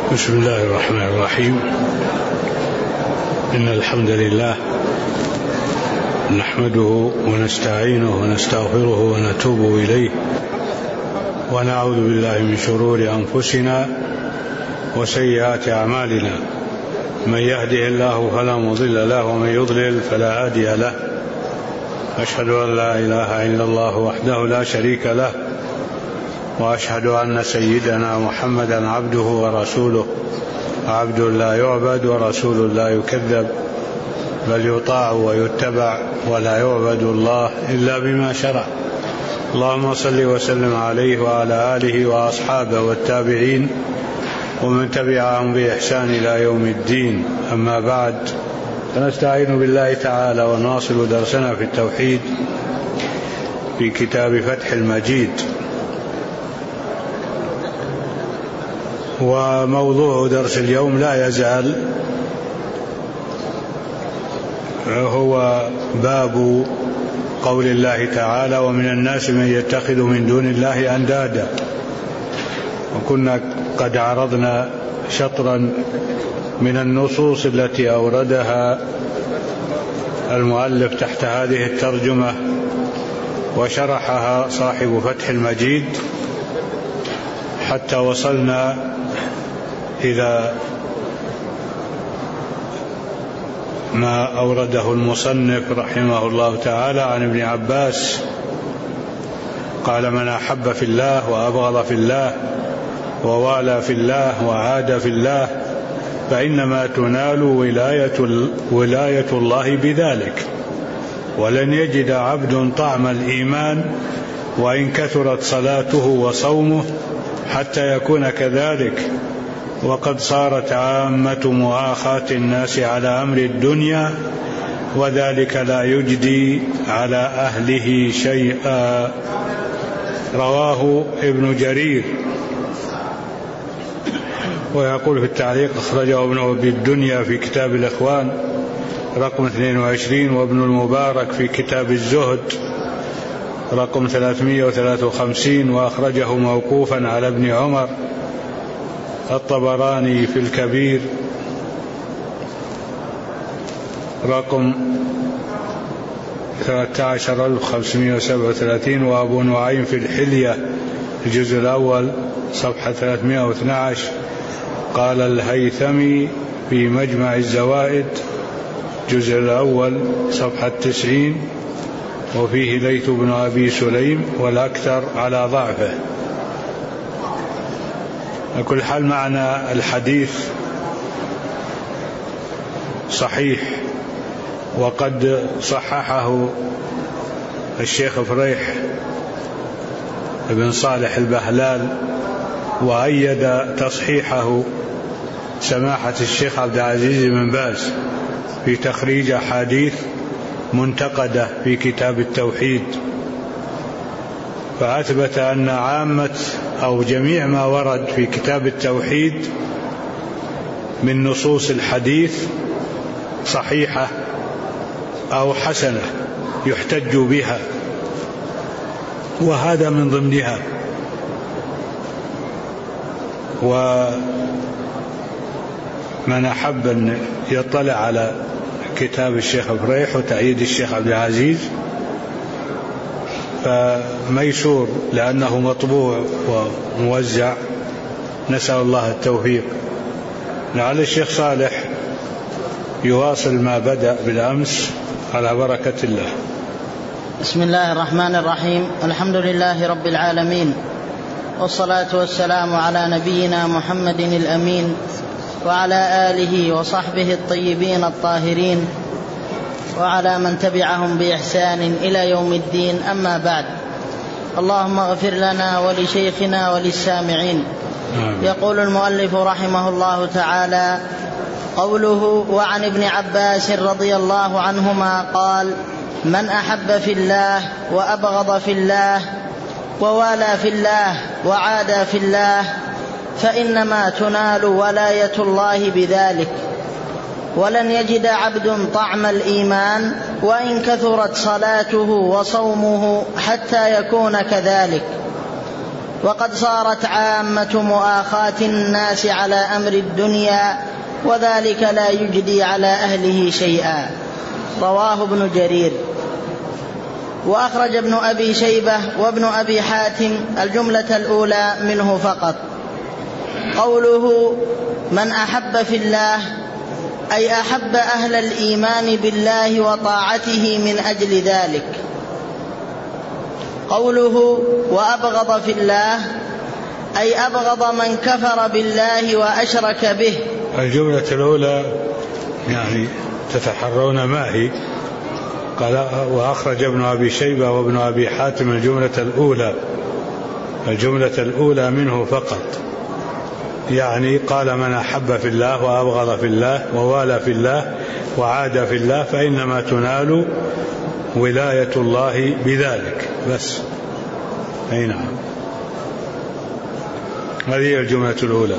بسم الله الرحمن الرحيم. إن الحمد لله نحمده ونستعينه ونستغفره ونتوب إليه، ونعوذ بالله من شرور أنفسنا وسيئات أعمالنا. من يهده الله فلا مضل له، ومن يضلل فلا هادي له. أشهد أن لا إله إلا الله وحده لا شريك له، وأشهد أن سيدنا محمدا عبده ورسوله، عبد لا يعبد ورسول لا يكذب، بل يطاع ويتبع، ولا يعبد الله إلا بما شرع. اللهم صل وسلم عليه وعلى آله وأصحابه والتابعين ومن تبعهم بإحسان إلى يوم الدين. أما بعد، فنستعين بالله تعالى ونواصل درسنا في التوحيد في كتاب فتح المجيد. وموضوع درس اليوم لا يزال هو باب قول الله تعالى: ومن الناس من يتخذ من دون الله أندادا. وكنا قد عرضنا شطرا من النصوص التي أوردها المؤلف تحت هذه الترجمة وشرحها صاحب فتح المجيد، حتى وصلنا إلى ما أورده المصنف رحمه الله تعالى عن ابن عباس قال: من أحب في الله وأبغض في الله ووالى في الله وعاد في الله فإنما تنال ولاية الله بذلك، ولن يجد عبد طعم الإيمان وإن كثرت صلاته وصومه حتى يكون كذلك. وقد صارت عامة مؤاخاة الناس على أمر الدنيا، وذلك لا يجدي على أهله شيئا. رواه ابن جرير. ويقول في التعليق: أخرجه ابن أبي الدنيا في كتاب الإخوان رقم 22، وابن المبارك في كتاب الزهد رقم 353، وأخرجه موقوفا على ابن عمر الطبراني في الكبير رقم 13537، وأبو نعيم في الحلية الجزء الأول صفحة 312. قال الهيثمي في مجمع الزوائد الجزء الأول صفحة 90، وفيه ليث بن أبي سليم، والأكثر على ضعفه. على كل حال، معنى الحديث صحيح، وقد صححه الشيخ فريح بن صالح البهلال، وأيد تصحيحه سماحة الشيخ عبد العزيز بن باز في تخريج أحاديث منتقدة في كتاب التوحيد، فأثبت أن عامة أو جميع ما ورد في كتاب التوحيد من نصوص الحديث صحيحة أو حسنة يحتج بها، وهذا من ضمنها. ومن أحب أن يطلع على كتاب الشيخ فريح وتأييد الشيخ عبد العزيز فميسور، لأنه مطبوع وموزع. نسأل الله التوفيق. لعل الشيخ صالح يواصل ما بدأ بالأمس على بركة الله. بسم الله الرحمن الرحيم. الحمد لله رب العالمين، والصلاة والسلام على نبينا محمد الأمين، وعلى آله وصحبه الطيبين الطاهرين، وعلى من تبعهم بإحسان إلى يوم الدين. أما بعد، اللهم اغفر لنا ولشيخنا وللسامعين. يقول المؤلف رحمه الله تعالى: قوله: وعن ابن عباس رضي الله عنهما قال: من أحب في الله وأبغض في الله ووالى في الله وعاد في الله فإنما تنال ولاية الله بذلك، ولن يجد عبد طعم الإيمان وإن كثرت صلاته وصومه حتى يكون كذلك. وقد صارت عامة مؤاخاة الناس على أمر الدنيا وذلك لا يجدي على أهله شيئا. رواه ابن جرير. وأخرج ابن أبي شيبة وابن أبي حاتم الجملة الأولى منه فقط. قوله من أحب في الله أي أحب أهل الإيمان بالله وطاعته من أجل ذلك. قوله وأبغض في الله أي أبغض من كفر بالله وأشرك به. الجملة الأولى يعني تتحرون ما هي؟ قال وأخرج ابن أبي شيبة وابن أبي حاتم الجملة الأولى منه فقط، يعني قال من أحب في الله وأبغض في الله ووالى في الله وعاد في الله فإنما تنال ولاية الله بذلك بس. أي نعم، هذه الجملة الأولى.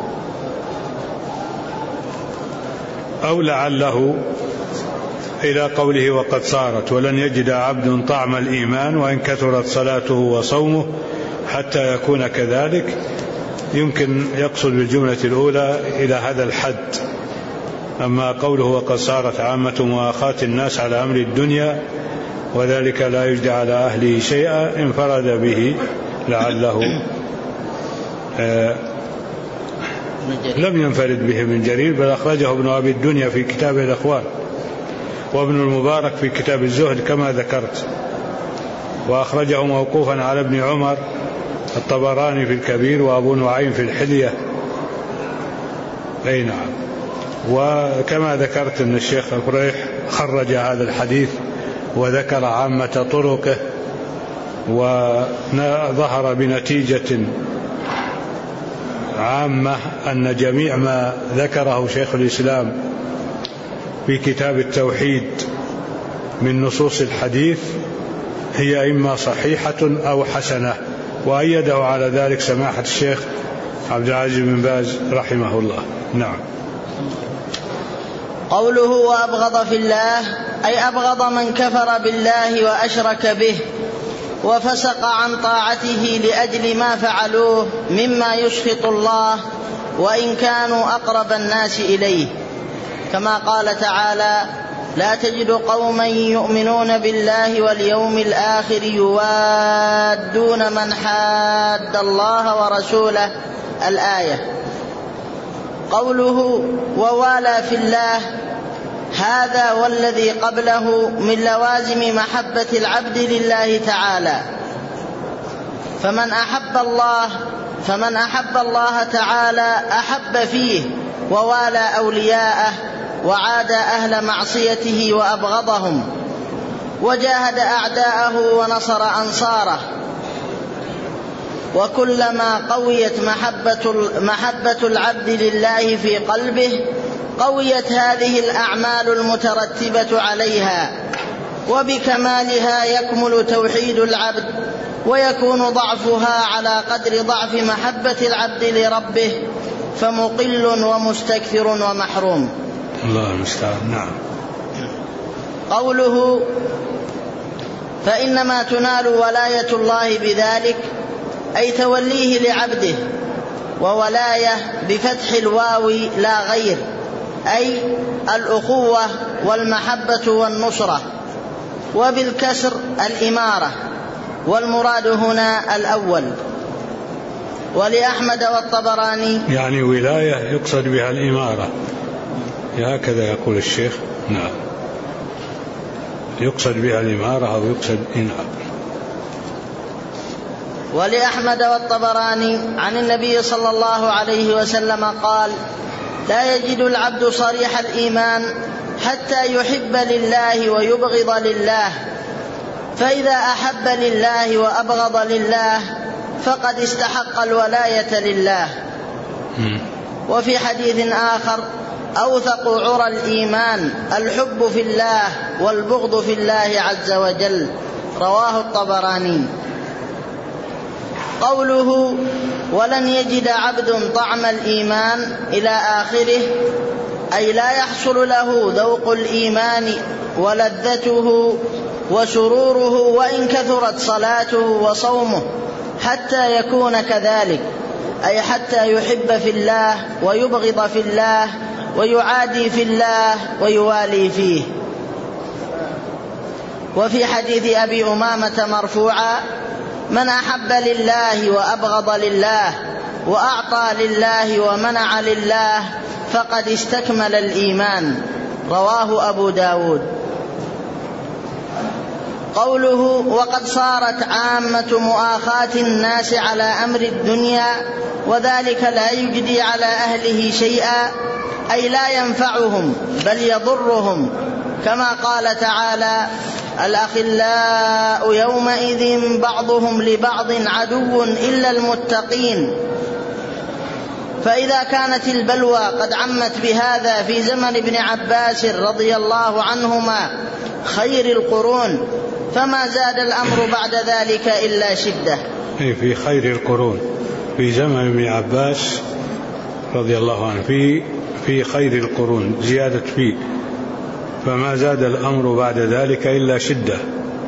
أو لعله إلى قوله وقد صارت ولن يجد عبد طعم الإيمان وإن كثرت صلاته وصومه حتى يكون كذلك. يمكن يقصد بالجملة الأولى إلى هذا الحد. أما قوله وقد صارت عامة مؤاخاة الناس على أمر الدنيا وذلك لا يجدي على أهله شيئا انفرد به لعله لم ينفرد به من جرير، بل أخرجه ابن أبي الدنيا في كتاب الأخوان وابن المبارك في كتاب الزهد كما ذكرت، وأخرجه موقوفا على ابن عمر الطبراني في الكبير وأبو نعيم في الحلية. أي نعم. وكما ذكرت أن الشيخ القريح خرج هذا الحديث وذكر عامة طرقه، وظهر بنتيجة عامة أن جميع ما ذكره شيخ الإسلام في كتاب التوحيد من نصوص الحديث هي إما صحيحة أو حسنة، وأيده على ذلك سماحة الشيخ عبد العزيز بن باز رحمه الله. نعم. قوله وأبغض في الله أي أبغض من كفر بالله وأشرك به وفسق عن طاعته لأجل ما فعلوه مما يسخط الله وإن كانوا أقرب الناس إليه، كما قال تعالى لا تجد قوما يؤمنون بالله واليوم الآخر يوادون من حاد الله ورسوله الآية. قوله ووالى في الله هذا والذي قبله من لوازم محبة العبد لله تعالى، فمن أحب الله تعالى أحب فيه ووالى أولياءه وعاد أهل معصيته وأبغضهم وجاهد أعداءه ونصر أنصاره. وكلما قويت محبة العبد لله في قلبه قويت هذه الأعمال المترتبة عليها، وبكمالها يكمل توحيد العبد ويكون ضعفها على قدر ضعف محبة العبد لربه فمقل ومستكثر ومحروم. الله المستعان. نعم. قوله فإنما تنال ولاية الله بذلك أي توليه لعبده، وولاية بفتح الواو لا غير، أي الأخوة والمحبة والنصرة، وبالكسر الإمارة، والمراد هنا الأول. ولأحمد والطبراني يعني ولاية يقصد بها الإمارة، هكذا يقول الشيخ. نعم، يقصد بها الإمارة أو يقصد إنعام. ولأحمد والطبراني عن النبي صلى الله عليه وسلم قال لا يجد العبد صريح الإيمان حتى يحب لله ويبغض لله، فإذا أحب لله وأبغض لله فقد استحق الولاية لله. وفي حديث آخر أوثق عرى الإيمان الحب في الله والبغض في الله عز وجل، رواه الطبراني. قوله ولن يجد عبد طعم الإيمان إلى آخره أي لا يحصل له ذوق الإيمان ولذته وسروره وإن كثرت صلاته وصومه حتى يكون كذلك، أي حتى يحب في الله ويبغض في الله ويعادي في الله ويوالي فيه. وفي حديث أبي أمامة مرفوعا: من أحب لله وأبغض لله وأعطى لله ومنع لله فقد استكمل الإيمان. رواه أبو داود. قوله: وقد صارت عامة مؤاخاة الناس على أمر الدنيا وذلك لا يجدي على أهله شيئا، أي لا ينفعهم بل يضرهم، كما قال تعالى: الأخلاء يومئذ بعضهم لبعض عدو إلا المتقين. فإذا كانت البلوى قد عمت بهذا في زمن ابن عباس رضي الله عنهما خير القرون، فما زاد الأمر بعد ذلك إلا شدة. في خير القرون في زمن ابن عباس رضي الله عنه في خير القرون، زيادة فيه، فما زاد الأمر بعد ذلك إلا شدة،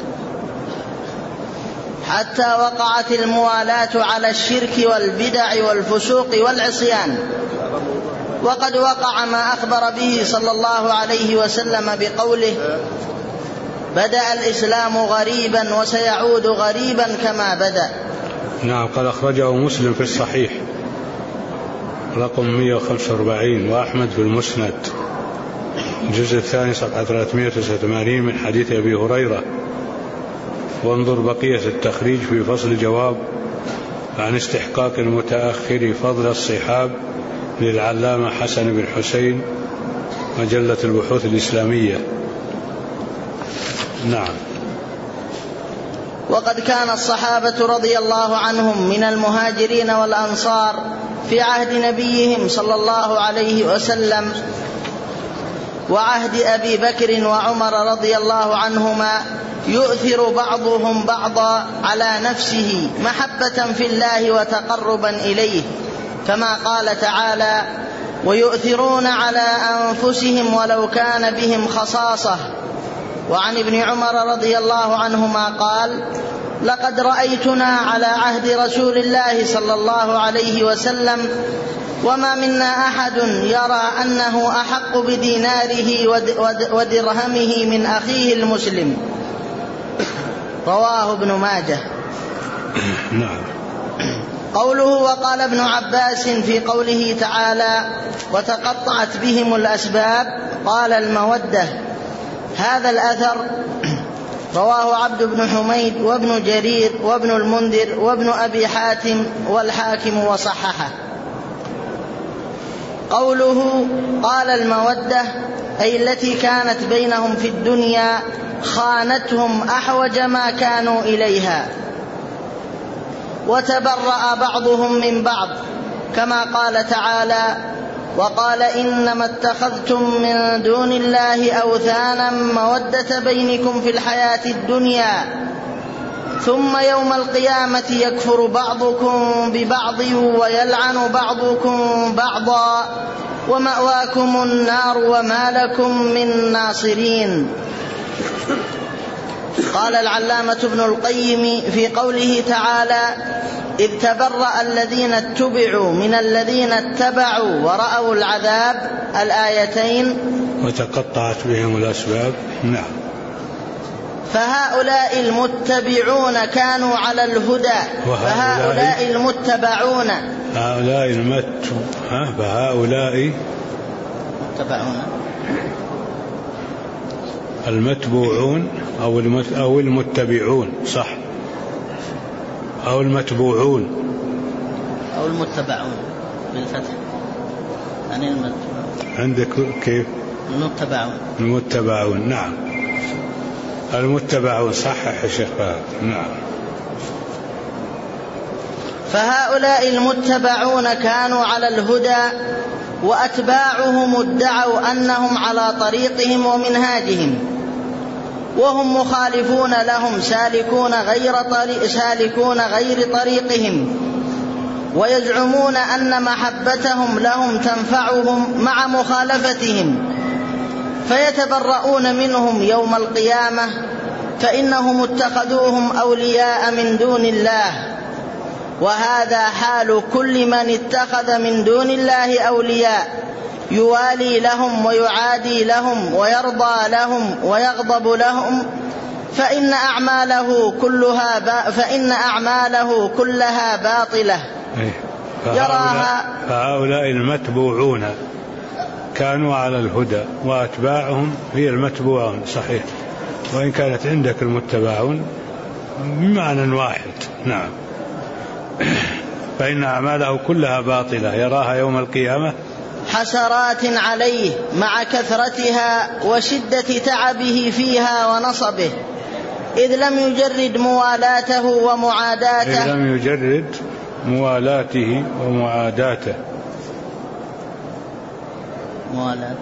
حتى وقعت الموالاة على الشرك والبدع والفسوق والعصيان. وقد وقع ما أخبر به صلى الله عليه وسلم بقوله: بدأ الإسلام غريبا وسيعود غريبا كما بدأ. نعم، قد أخرجه مسلم في الصحيح رقم 145، وأحمد في المسند الجزء الثاني صفحة 389 من حديث أبي هريرة. وانظر بقية التخريج في فصل جواب عن استحقاق المتأخر فضل الصحاب للعلامة حسن بن حسين، مجلة البحوث الإسلامية. نعم. وقد كان الصحابة رضي الله عنهم من المهاجرين والأنصار في عهد نبيهم صلى الله عليه وسلم وعهد أبي بكر وعمر رضي الله عنهما يؤثر بعضهم بعضا على نفسه محبة في الله وتقربا إليه، كما قال تعالى: ويؤثرون على أنفسهم ولو كان بهم خصاصة. وعن ابن عمر رضي الله عنهما قال: لقد رأيتنا على عهد رسول الله صلى الله عليه وسلم وما منا أحد يرى أنه أحق بديناره ودرهمه من أخيه المسلم. رواه ابن ماجه. نعم. قوله: وقال ابن عباس في قوله تعالى: وتقطعت بهم الأسباب، قال: المودة. هذا الأثر رواه عبد بن حميد وابن جرير وابن المنذر وابن أبي حاتم والحاكم وصححه. قوله: قال المودة، أي التي كانت بينهم في الدنيا خانتهم أحوج ما كانوا إليها، وتبرأ بعضهم من بعض، كما قال تعالى: وقال إنما اتخذتم من دون الله أوثانا مودة بينكم في الحياة الدنيا ثم يوم القيامة يكفر بعضكم ببعض ويلعن بعضكم بعضا ومأواكم النار وما لكم من ناصرين. قال العلامة ابن القيم في قوله تعالى: إذ تبرأ الذين اتبعوا من الذين اتبعوا ورأوا العذاب، الآيتين. وتقطعت بهم الأسباب. نعم. فهؤلاء المتبعون كانوا على الهدى، فهؤلاء المتبعون، فهؤلاء المتبوعون أو المتبعون، صح، أو المتبوعون أو المتبعون بالفتح، يعني المتبعون. عندك كيف؟ المتبعون. نعم، المتبعون، صحح يا شيخ. نعم. فهؤلاء المتبعون كانوا على الهدى وأتباعهم ادعوا أنهم على طريقهم ومنهاجهم، وهم مخالفون لهم سالكون غير طريقهم، ويزعمون أن محبتهم لهم تنفعهم مع مخالفتهم، فيتبرؤون منهم يوم القيامة، فإنهم اتخذوهم أولياء من دون الله، وهذا حال كل من اتخذ من دون الله أولياء يوالي لهم ويعادي لهم ويرضى لهم ويغضب لهم، فإن أعماله كلها باطلة يراها. فهؤلاء المتبوعون كانوا على الهدى وأتباعهم هي المتبوعون، صحيح، وإن كانت عندك المتبعون بمعنى واحد. نعم. فإن أعماله كلها باطلة يراها يوم القيامة حسرات عليه مع كثرتها وشدة تعبه فيها ونصبه، إذ لم يجرد موالاته ومعاداته. إذ لم يجرد موالاته ومعاداته. موالاة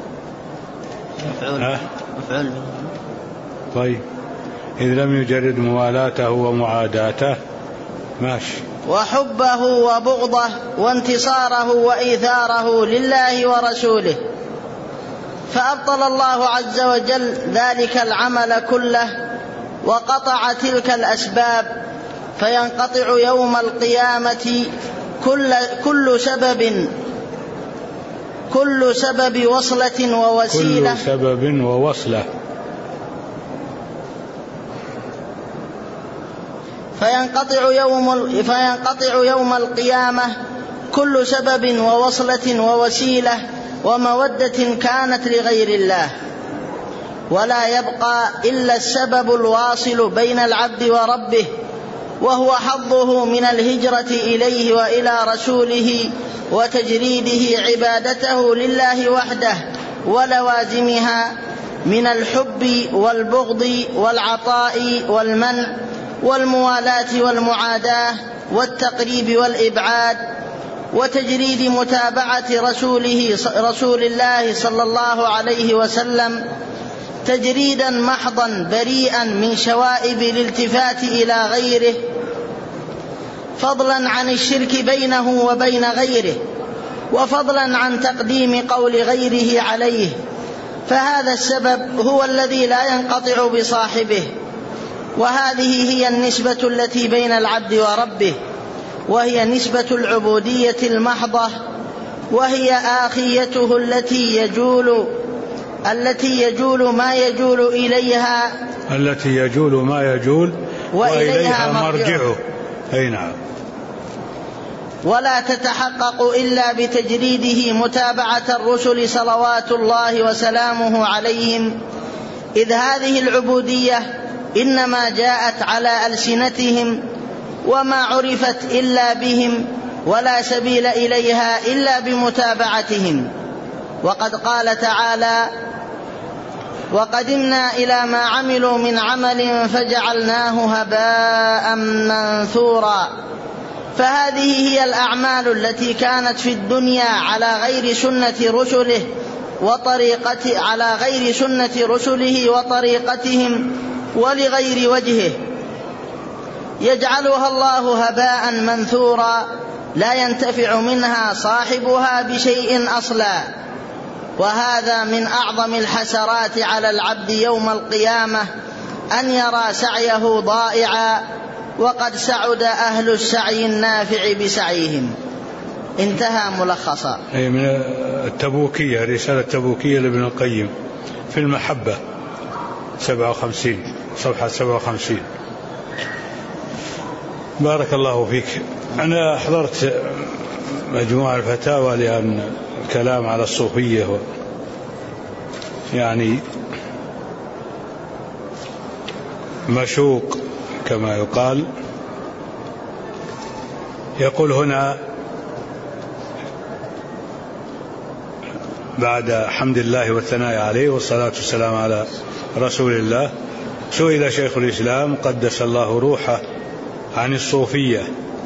مفعول به. طيب، إذ لم يجرد موالاته ومعاداته، ماشي. وحبه وبغضه وانتصاره وإيثاره لله ورسوله، فأبطل الله عز وجل ذلك العمل كله وقطع تلك الأسباب، فينقطع يوم القيامة كل سبب وصلة ووسيلة. كل سبب ووصلة. فينقطع يوم القيامة كل سبب ووصلة ووسيلة ومودة كانت لغير الله، ولا يبقى إلا السبب الواصل بين العبد وربه، وهو حظه من الهجرة إليه وإلى رسوله وتجريده عبادته لله وحده ولوازمها من الحب والبغض والعطاء والمنع والموالاة والمعاداة والتقريب والإبعاد، وتجريد متابعة رسول الله صلى الله عليه وسلم تجريدا محضا بريئا من شوائب الالتفات إلى غيره، فضلا عن الشرك بينه وبين غيره، وفضلا عن تقديم قول غيره عليه. فهذا السبب هو الذي لا ينقطع بصاحبه، وهذه هي النسبة التي بين العبد وربه، وهي نسبة العبودية المحضة، وهي آخيته التي يجول ما يجول إليها، وإليها مرجعه. أي نعم. ولا تتحقق إلا بتجريده متابعة الرسل صلوات الله وسلامه عليهم، إذ هذه العبودية إنما جاءت على ألسنتهم وما عرفت إلا بهم، ولا سبيل إليها إلا بمتابعتهم. وقد قال تعالى: وقدمنا إلى ما عملوا من عمل فجعلناه هباء منثورا. فهذه هي الأعمال التي كانت في الدنيا على غير سنة رسله وطريقتهم ولغير وجهه، يجعلها الله هباء منثورا لا ينتفع منها صاحبها بشيء أصلا. وهذا من أعظم الحسرات على العبد يوم القيامة، أن يرى سعيه ضائعا، وقد سعد أهل السعي النافع بسعيهم. انتهى ملخصا. من التبوكية، رسالة تبوكية لابن القيم في المحبة 57 صفحة 57. بارك الله فيك. أنا حضرت مجموعة الفتاوى لأن الكلام على الصوفية يعني مشوق كما يقال. يقول هنا بعد حمد الله والثناء عليه والصلاة والسلام على رسول الله: سئل شيخ الإسلام قدس الله روحه عن الصوفية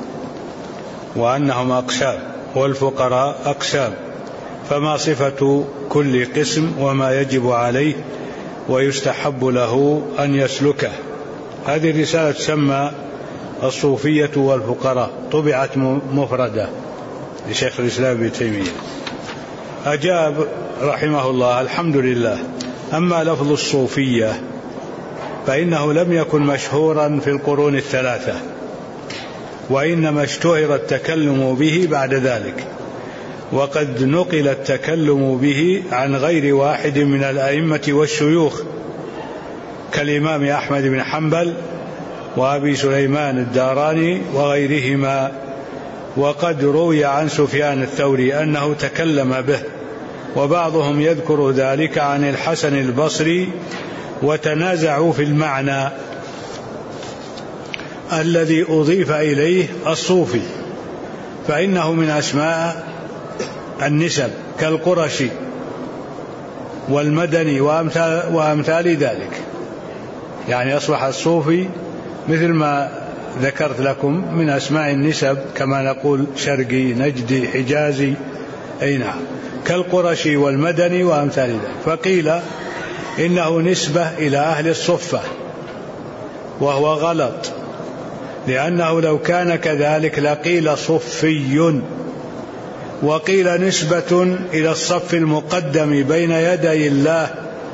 وأنهم أقسام والفقراء أقسام، فما صفة كل قسم وما يجب عليه ويستحب له أن يسلكه. هذه الرسالة تسمى الصوفية والفقراء، طبعت مفردة لشيخ الإسلام ابن تيمية. أجاب رحمه الله: الحمد لله، أما لفظ الصوفية فإنه لم يكن مشهورا في القرون الثلاثة، وإنما اشتهر التكلم به بعد ذلك، وقد نقل التكلم به عن غير واحد من الأئمة والشيوخ كالإمام أحمد بن حنبل وأبي سليمان الداراني وغيرهما. وقد روي عن سفيان الثوري أنه تكلم به، وبعضهم يذكر ذلك عن الحسن البصري، وتنازعوا في المعنى الذي أضيف إليه الصوفي، فإنه من أسماء النسب كالقرشي والمدني وأمثال ذلك، يعني أصبح الصوفي مثل ما ذكرت لكم من أسماء النسب، كما نقول شرقي نجدي حجازي، أي نعم، كالقرشي والمدني وأمثال ذلك. فقيل إنه نسبة إلى أهل الصفة، وهو غلط، لأنه لو كان كذلك لقيل صفي، وقيل نسبة إلى الصف المقدم بين يدي الله،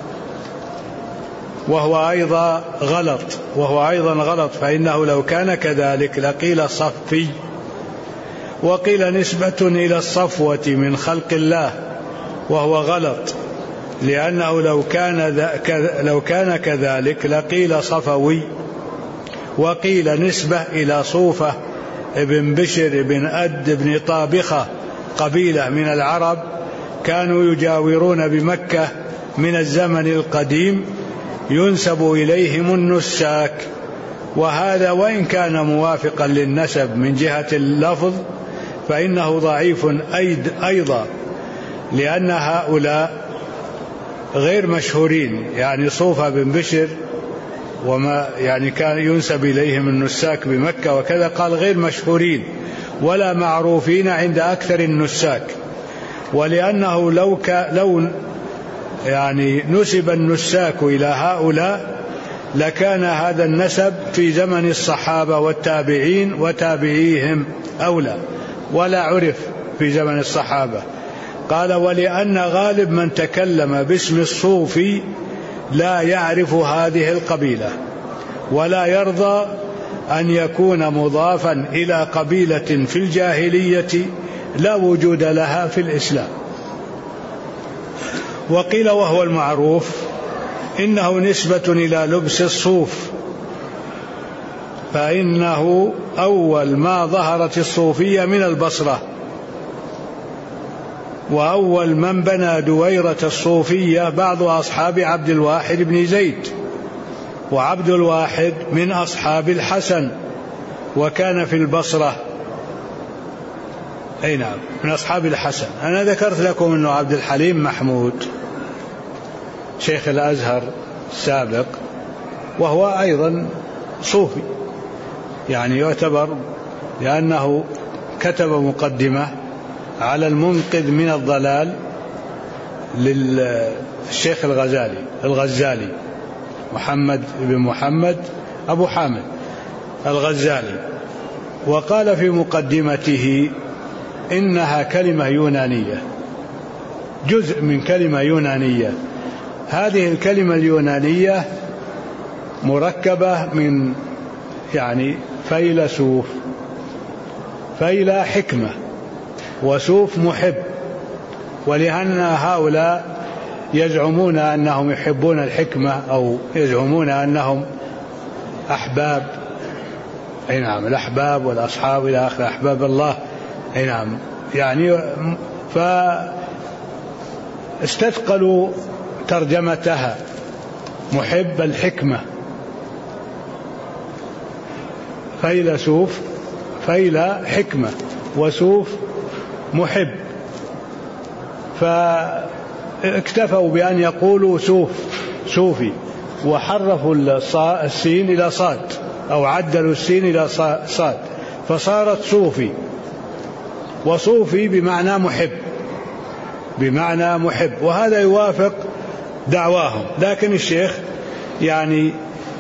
وهو أيضا غلط، فإنه لو كان كذلك لقيل صفي. وقيل نسبة إلى الصفوة من خلق الله، وهو غلط، لأنه لو كان كذلك لقيل صفوي. وقيل نسبة إلى صوفة ابن بشر ابن أد ابن طابخة، قبيلة من العرب كانوا يجاورون بمكة من الزمن القديم، ينسب إليهم النساك. وهذا وإن كان موافقا للنسب من جهة اللفظ فإنه ضعيف أيضا، لأن هؤلاء غير مشهورين، يعني صوفة بن بشر وما يعني كان ينسب إليهم النساك بمكة وكذا، قال غير مشهورين ولا معروفين عند أكثر النساك. ولأنه لو يعني نسب النساك إلى هؤلاء لكان هذا النسب في زمن الصحابة والتابعين وتابعيهم أولى، ولا عرف في زمن الصحابة. قال ولأن غالب من تكلم باسم الصوفي لا يعرف هذه القبيلة، ولا يرضى أن يكون مضافا إلى قبيلة في الجاهلية لا وجود لها في الإسلام. وقيل وهو المعروف إنه نسبة إلى لبس الصوف، فإنه أول ما ظهرت الصوفية من البصرة، وأول من بنى دويرة الصوفية بعض أصحاب عبد الواحد بن زيد، وعبد الواحد من أصحاب الحسن وكان في البصرة، أي نعم من أصحاب الحسن. أنا ذكرت لكم أنه عبد الحليم محمود شيخ الأزهر السابق، وهو أيضا صوفي، يعني يعتبر، لأنه كتب مقدمة على المنقذ من الضلال للشيخ الغزالي محمد بن محمد أبو حامد الغزالي، وقال في مقدمته إنها كلمة يونانية، جزء من كلمة يونانية. هذه الكلمة اليونانية مركبة من يعني فيلسوف، فيلا حكمة، وسوف محب، ولأن هؤلاء يزعمون أنهم يحبون الحكمة أو يزعمون أنهم أحباب، أي نعم الأحباب والأصحاب إلى آخر، أحباب الله، أي نعم، يعني فاستثقلوا ترجمتها محب الحكمة، فيلسوف فيلا حكمة وسوف محب، فاكتفوا بأن يقولوا صوفي، وحرفوا السين إلى صاد أو عدلوا السين إلى صاد فصارت صوفي. وصوفي بمعنى محب، وهذا يوافق دعواهم. لكن الشيخ يعني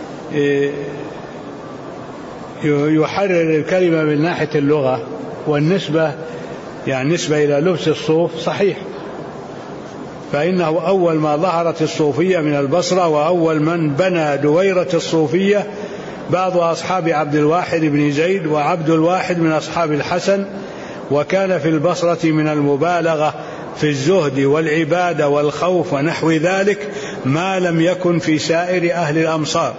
يحرر الكلمة من ناحية اللغة، والنسبة يعني نسبة إلى لبس الصوف صحيح، فإنه أول ما ظهرت الصوفية من البصرة، وأول من بنى دويرة الصوفية بعض أصحاب عبد الواحد بن زيد وعبد الواحد من أصحاب الحسن، وكان في البصرة من المبالغة في الزهد والعبادة والخوف ونحو ذلك ما لم يكن في سائر أهل الأمصار،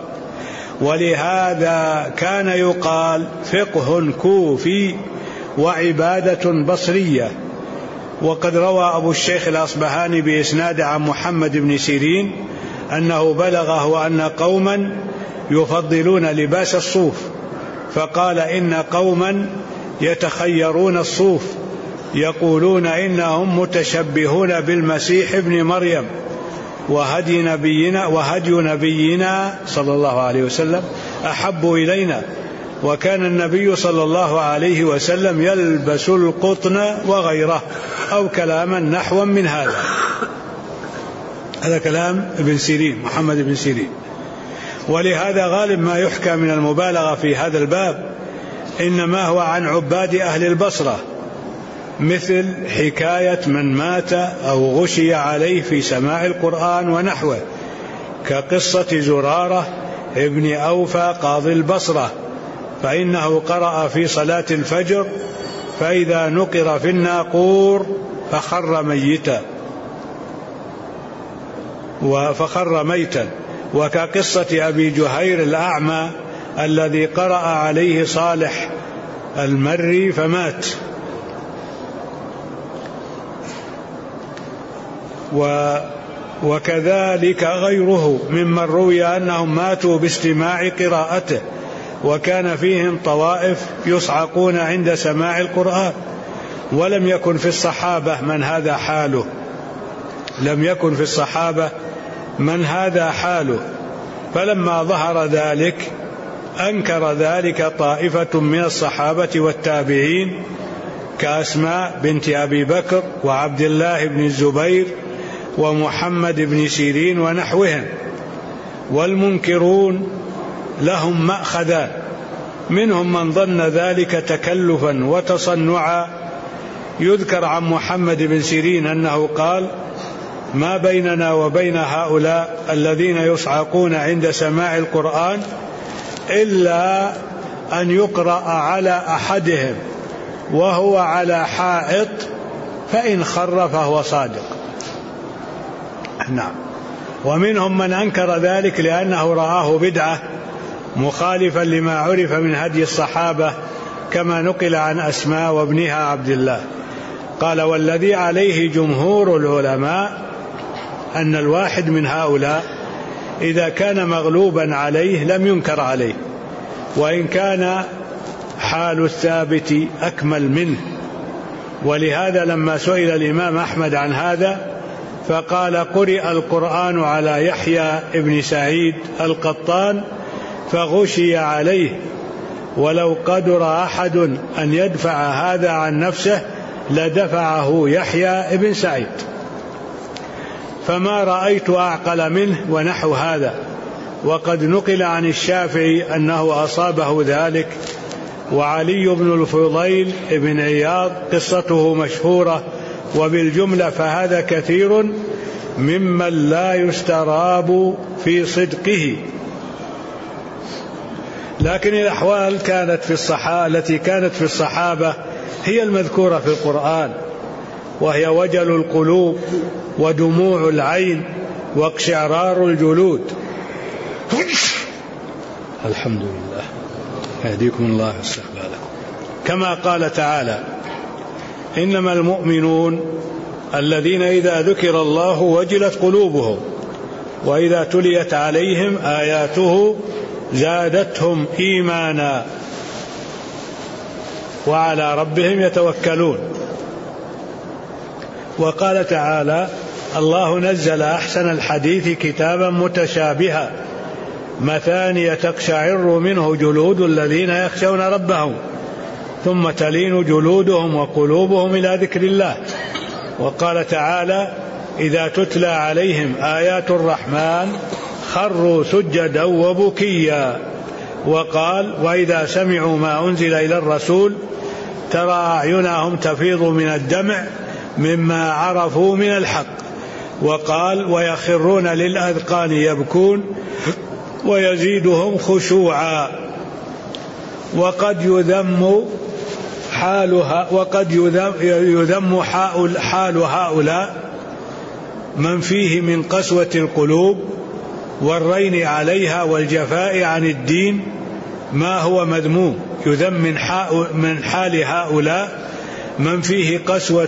ولهذا كان يقال فقه كوفي وعبادة بصرية. وقد روى أبو الشيخ الأصبهاني بإسناد عن محمد بن سيرين أنه بلغه أن قوما يفضلون لباس الصوف، فقال إن قوما يتخيرون الصوف يقولون إنهم متشبهون بالمسيح ابن مريم، وهدي نبينا صلى الله عليه وسلم أحب إلينا، وكان النبي صلى الله عليه وسلم يلبس القطن وغيره، أو كلاما نحوا من هذا. هذا كلام ابن سيرين، محمد بن سيرين. ولهذا غالب ما يحكى من المبالغة في هذا الباب إنما هو عن عباد أهل البصرة، مثل حكاية من مات أو غشي عليه في سماع القرآن ونحوه، كقصة زرارة ابن أوفى قاضي البصرة، فإنه قرأ في صلاة الفجر فإذا نقر في الناقور فخر ميتا، وكقصة أبي جهير الأعمى الذي قرأ عليه صالح المري فمات. وكذلك غيره ممن روي أنهم ماتوا باستماع قراءته، وكان فيهم طوائف يصعقون عند سماع القرآن، ولم يكن في الصحابة من هذا حاله، فلما ظهر ذلك أنكر ذلك طائفة من الصحابة والتابعين كأسماء بنت أبي بكر وعبد الله بن الزبير ومحمد بن سيرين ونحوهم. والمنكرون لهم مأخذان، منهم من ظن ذلك تكلفا وتصنعا. يذكر عن محمد بن سيرين أنه قال: ما بيننا وبين هؤلاء الذين يصعقون عند سماع القرآن إلا أن يقرأ على أحدهم وهو على حائط فإن خر فهو صادق. نعم. ومنهم من أنكر ذلك لأنه رآه بدعة مخالفا لما عرف من هدي الصحابة، كما نقل عن أسماء وابنها عبد الله. قال: والذي عليه جمهور العلماء أن الواحد من هؤلاء إذا كان مغلوبا عليه لم ينكر عليه، وإن كان حال الثابت أكمل منه. ولهذا لما سئل الإمام أحمد عن هذا فقال: قرئ القرآن على يحيى ابن سعيد القطان فغشي عليه، ولو قدر أحد أن يدفع هذا عن نفسه لدفعه يحيى ابن سعيد، فما رأيت أعقل منه ونحو هذا. وقد نقل عن الشافعي أنه أصابه ذلك. وعلي بن الفضيل بن عياض قصته مشهورة، وبالجملة فهذا كثير ممن لا يستراب في صدقه. لكن الأحوال التي كانت في الصحابة هي المذكورة في القرآن، وهي وجل القلوب ودموع العين واقشعرار الجلود. الحمد لله، يهديكم الله استقبالكم. كما قال تعالى: إنما المؤمنون الذين إذا ذكر الله وجلت قلوبهم وإذا تليت عليهم آياته زادتهم إيمانا وعلى ربهم يتوكلون. وقال تعالى: الله نزل أحسن الحديث كتابا متشابها مثانية تقشعر منه جلود الذين يخشون ربهم ثم تلين جلودهم وقلوبهم إلى ذكر الله. وقال تعالى: إذا تتلى عليهم آيات الرحمن خروا سجدا وبكيا. وقال: وإذا سمعوا ما أنزل إلى الرسول ترى أعينهم تفيض من الدمع مما عرفوا من الحق. وقال: ويخرون للأذقان يبكون ويزيدهم خشوعا. وقد يذم حال هؤلاء من فيه من قسوة القلوب والرين عليها والجفاء عن الدين ما هو مذموم. يذم من حال هؤلاء من فيه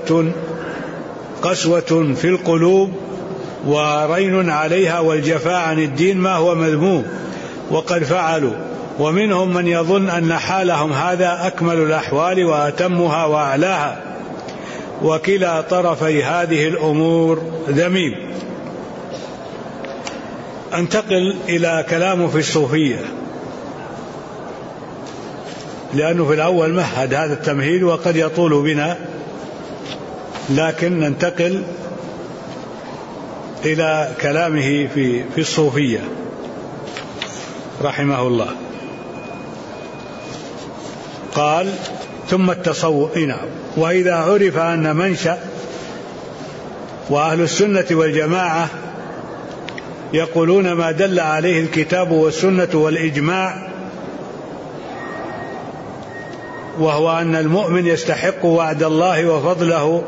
قسوة في القلوب ورين عليها والجفاء عن الدين ما هو مذموم وقد فعلوا. ومنهم من يظن أن حالهم هذا أكمل الأحوال وأتمها وأعلاها، وكلا طرفي هذه الأمور ذميم. أنتقل إلى كلامه في الصوفية، لأنه في الأول مهد هذا التمهيد وقد يطول بنا، لكن ننتقل إلى كلامه في الصوفية رحمه الله. قال: ثم التصوف. وإذا عرف أن منشأ، وأهل السنة والجماعة يقولون ما دل عليه الكتاب والسنة والإجماع، وهو أن المؤمن يستحق وعد الله وفضله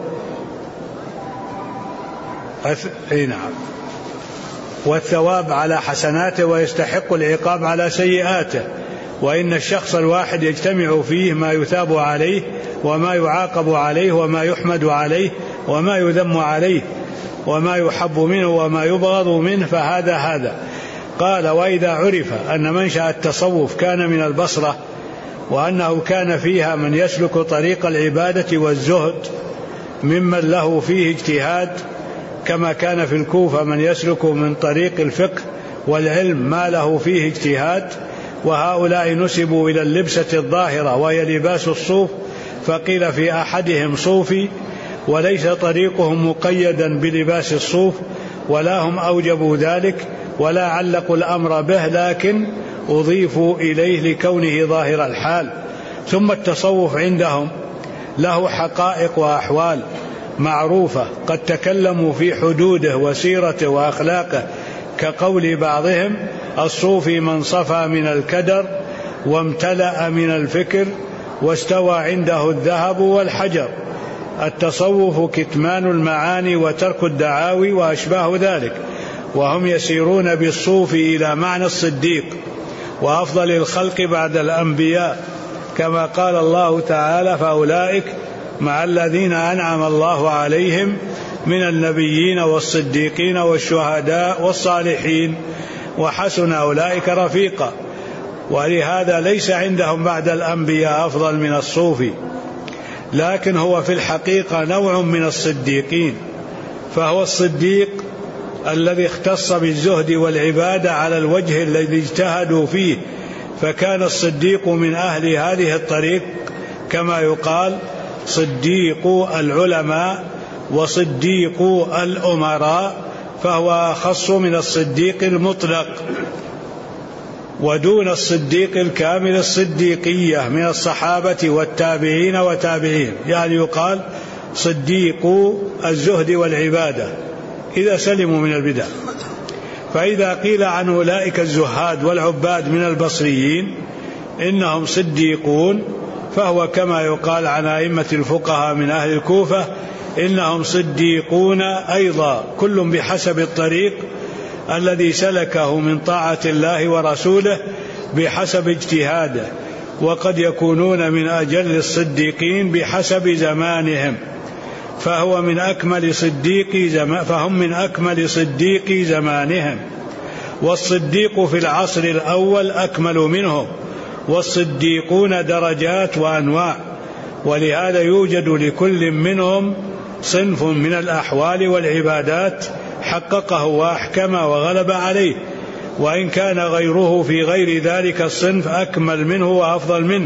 والثواب على حسناته ويستحق العقاب على سيئاته، وإن الشخص الواحد يجتمع فيه ما يثاب عليه وما يعاقب عليه وما يحمد عليه وما يذم عليه وما يحب منه وما يبغض منه، فهذا. قال: وإذا عرف أن منشأ التصوف كان من البصرة، وأنه كان فيها من يسلك طريق العبادة والزهد ممن له فيه اجتهاد، كما كان في الكوفة من يسلك من طريق الفقه والعلم ما له فيه اجتهاد، وهؤلاء نسبوا إلى اللبسة الظاهرة وهي لباس الصوف، فقيل في أحدهم صوفي، وليس طريقهم مقيدا بلباس الصوف ولا هم أوجبوا ذلك ولا علقوا الأمر به، لكن أضيفوا إليه لكونه ظاهر الحال. ثم التصوف عندهم له حقائق وأحوال معروفة قد تكلموا في حدوده وسيرته وأخلاقه، كقول بعضهم: الصوفي من صفى من الكدر وامتلأ من الفكر واستوى عنده الذهب والحجر. التصوف كتمان المعاني وترك الدعاوي وأشباه ذلك، وهم يسيرون بالصوفي إلى معنى الصديق وأفضل الخلق بعد الأنبياء، كما قال الله تعالى: فأولئك مع الذين أنعم الله عليهم من النبيين والصديقين والشهداء والصالحين وحسن أولئك رفيقا. ولهذا ليس عندهم بعد الأنبياء أفضل من الصوفي، لكن هو في الحقيقة نوع من الصديقين، فهو الصديق الذي اختص بالزهد والعبادة على الوجه الذي اجتهدوا فيه، فكان الصديق من أهل هذه الطريق، كما يقال: صديق العلماء وصديق الأمراء، فهو أخص من الصديق المطلق، ودون الصديق الكامل الصديقية من الصحابة والتابعين وتابعين، يعني يقال صديق الزهد والعبادة إذا سلموا من البدع. فإذا قيل عن أولئك الزهاد والعباد من البصريين إنهم صديقون، فهو كما يقال عن أئمة الفقهاء من أهل الكوفة إنهم صديقون أيضا، كل بحسب الطريق الذي سلكه من طاعة الله ورسوله بحسب اجتهاده، وقد يكونون من أجل الصديقين بحسب زمانهم، فهم من أكمل صديقي زمانهم. والصديق في العصر الأول أكمل منهم، والصديقون درجات وأنواع، ولهذا يوجد لكل منهم صنف من الأحوال والعبادات حققه وأحكمه وغلب عليه، وإن كان غيره في غير ذلك الصنف أكمل منه وأفضل منه.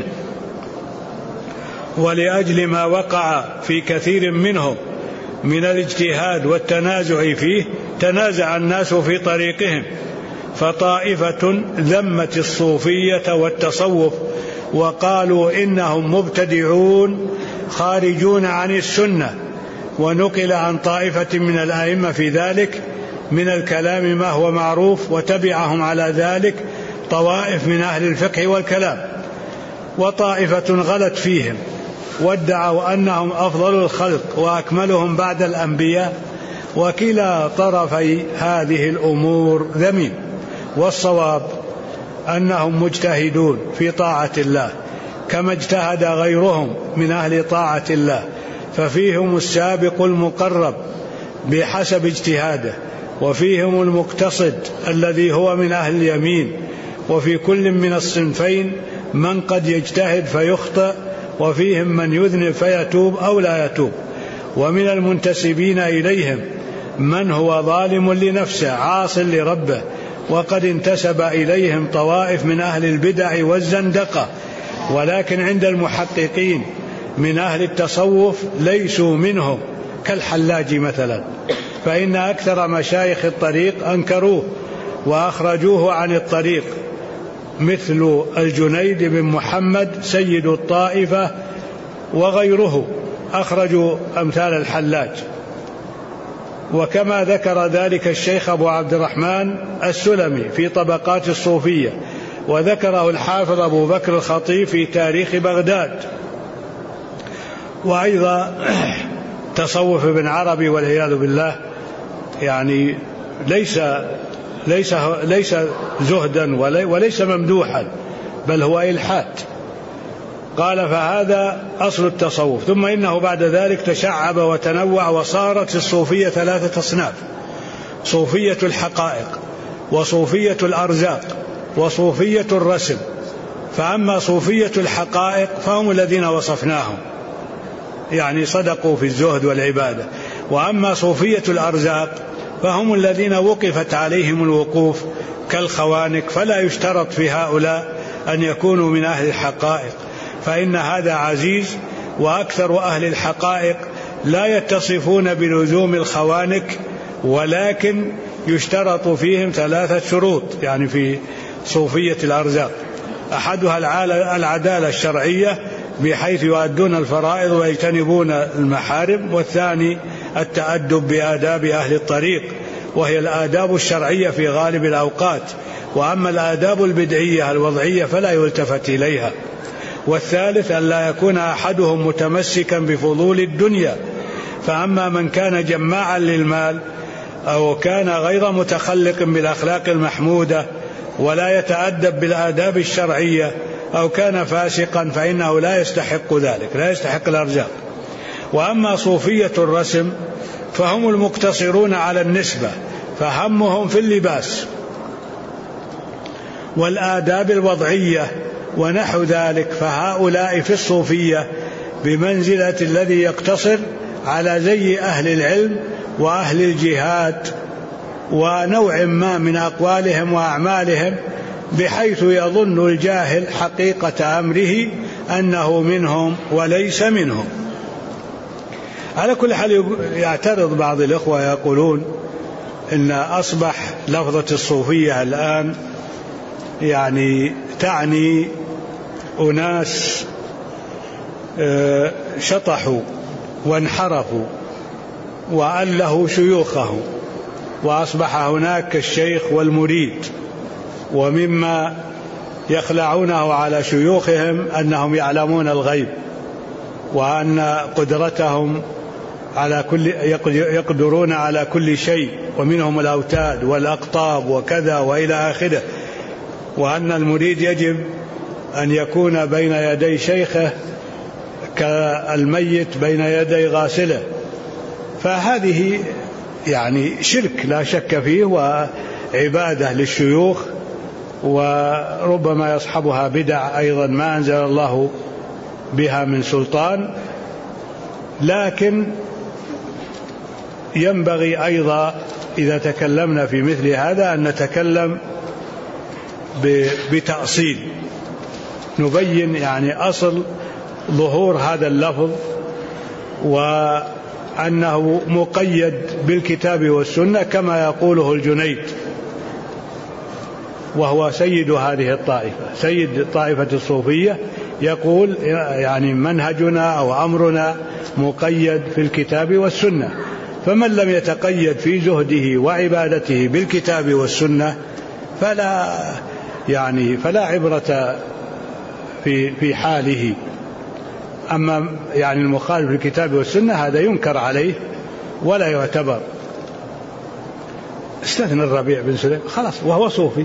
ولأجل ما وقع في كثير منهم من الاجتهاد والتنازع فيه تنازع الناس في طريقهم، فطائفة ذمت الصوفية والتصوف وقالوا إنهم مبتدعون خارجون عن السنة، ونقل عن طائفة من الأئمة في ذلك من الكلام ما هو معروف، وتبعهم على ذلك طوائف من أهل الفقه والكلام، وطائفة غلت فيهم وادعوا أنهم أفضل الخلق وأكملهم بعد الأنبياء، وكلا طرفي هذه الأمور ذميم. والصواب أنهم مجتهدون في طاعة الله كما اجتهد غيرهم من أهل طاعة الله، ففيهم السابق المقرب بحسب اجتهاده، وفيهم المقتصد الذي هو من أهل اليمين، وفي كل من الصنفين من قد يجتهد فيخطئ، وفيهم من يذنب فيتوب أو لا يتوب. ومن المنتسبين إليهم من هو ظالم لنفسه عاص لربه، وقد انتسب إليهم طوائف من أهل البدع والزندقة، ولكن عند المحققين من أهل التصوف ليسوا منهم، كالحلاج مثلا، فإن أكثر مشايخ الطريق أنكروه وأخرجوه عن الطريق، مثل الجنيد بن محمد سيد الطائفة وغيره أخرجوا أمثال الحلاج. وكما ذكر ذلك الشيخ أبو عبد الرحمن السلمي في طبقات الصوفية، وذكره الحافظ أبو بكر الخطيب في تاريخ بغداد. وأيضا تصوف ابن عربي والعياذ بالله يعني ليس زهدا وليس ممدوحا، بل هو إلحاد. قال فهذا أصل التصوف. ثم إنه بعد ذلك تشعب وتنوع، وصارت الصوفية 3 أصناف: صوفية الحقائق، وصوفية الأرزاق، وصوفية الرسم. فأما صوفية الحقائق فهم الذين وصفناهم، يعني صدقوا في الزهد والعبادة. وأما صوفية الأرزاق فهم الذين وقفت عليهم الوقوف كالخوانك، فلا يشترط في هؤلاء أن يكونوا من أهل الحقائق، فإن هذا عزيز. وأكثر أهل الحقائق لا يتصفون بلزوم الخوانك، ولكن يشترط فيهم 3 شروط يعني في صوفية الأرزاق: أحدها العدالة الشرعية بحيث يؤدون الفرائض ويجتنبون المحارم، والثاني التأدب بآداب أهل الطريق، وهي الآداب الشرعية في غالب الأوقات، وأما الآداب البدعية الوضعية فلا يلتفت إليها، والثالث أن لا يكون أحدهم متمسكا بفضول الدنيا، فأما من كان جماعا للمال أو كان غير متخلق بالأخلاق المحمودة ولا يتأدب بالآداب الشرعية أو كان فاسقا فإنه لا يستحق ذلك، لا يستحق الأرزاق. وأما صوفية الرسم فهم المقتصرون على النسبة، فهمهم في اللباس والآداب الوضعية ونحو ذلك، فهؤلاء في الصوفية بمنزلة الذي يقتصر على زي أهل العلم وأهل الجهاد ونوع ما من أقوالهم وأعمالهم، بحيث يظن الجاهل حقيقة أمره أنه منهم وليس منهم. على كل حال يعترض بعض الإخوة يقولون إن أصبح لفظة الصوفية الآن يعني تعني أناس شطحوا وانحرفوا وأله شيوخه، وأصبح هناك الشيخ والمريد. ومما يخلعونه على شيوخهم أنهم يعلمون الغيب، وأن قدرتهم على يقدرون على كل شيء، ومنهم الأوتاد والأقطاب وكذا وإلى آخره، وأن المريد يجب أن يكون بين يدي شيخه كالميت بين يدي غاسله. فهذه يعني شرك لا شك فيه، وعبادة للشيوخ، وربما يصحبها بدع أيضا ما أنزل الله بها من سلطان. لكن ينبغي أيضا إذا تكلمنا في مثل هذا أن نتكلم بتأصيل، نبين يعني أصل ظهور هذا اللفظ، وأنه مقيد بالكتاب والسنة كما يقوله الجنيد، وهو سيد هذه الطائفة، سيد طائفة الصوفية، يقول يعني منهجنا أو أمرنا مقيد في الكتاب والسنة، فمن لم يتقيد في زهده وعبادته بالكتاب والسنة فلا عبرة في حاله. أما يعني المخالف للكتاب والسنة هذا ينكر عليه ولا يعتبر. استثنى الربيع بن سليم خلاص وهو صوفي،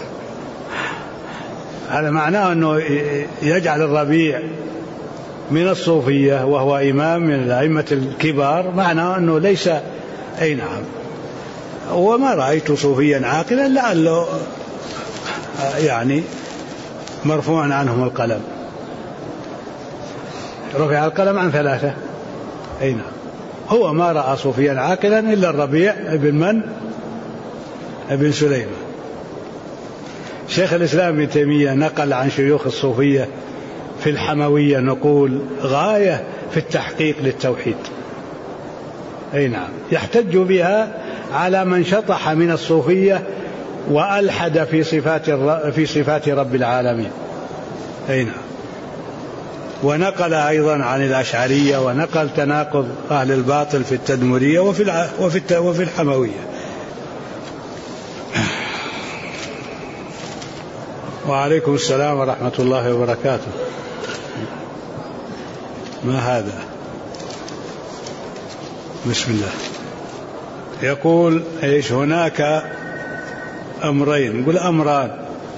هذا معناه أنه يجعل الربيع من الصوفية وهو إمام من الأئمة الكبار، معناه أنه ليس أي نعم. وما رأيت صوفيا عاقلا لعله يعني مرفوع عنهم القلم، رفع القلم عن 3. أي نعم، هو ما رأى صوفيا عاقلا إلا الربيع ابن سليمان. شيخ الإسلام ابن تيمية نقل عن شيوخ الصوفية في الحموية نقول غاية في التحقيق للتوحيد. أي نعم، يحتج بها على من شطح من الصوفية وألحد في صفات رب العالمين. أي نعم. ونقل أيضا عن الأشعرية، ونقل تناقض أهل الباطل في التدمرية وفي الحموية. وعليكم السلام ورحمة الله وبركاته. ما هذا؟ بسم الله. يقول ايش؟ هناك أمرين، نقول أمران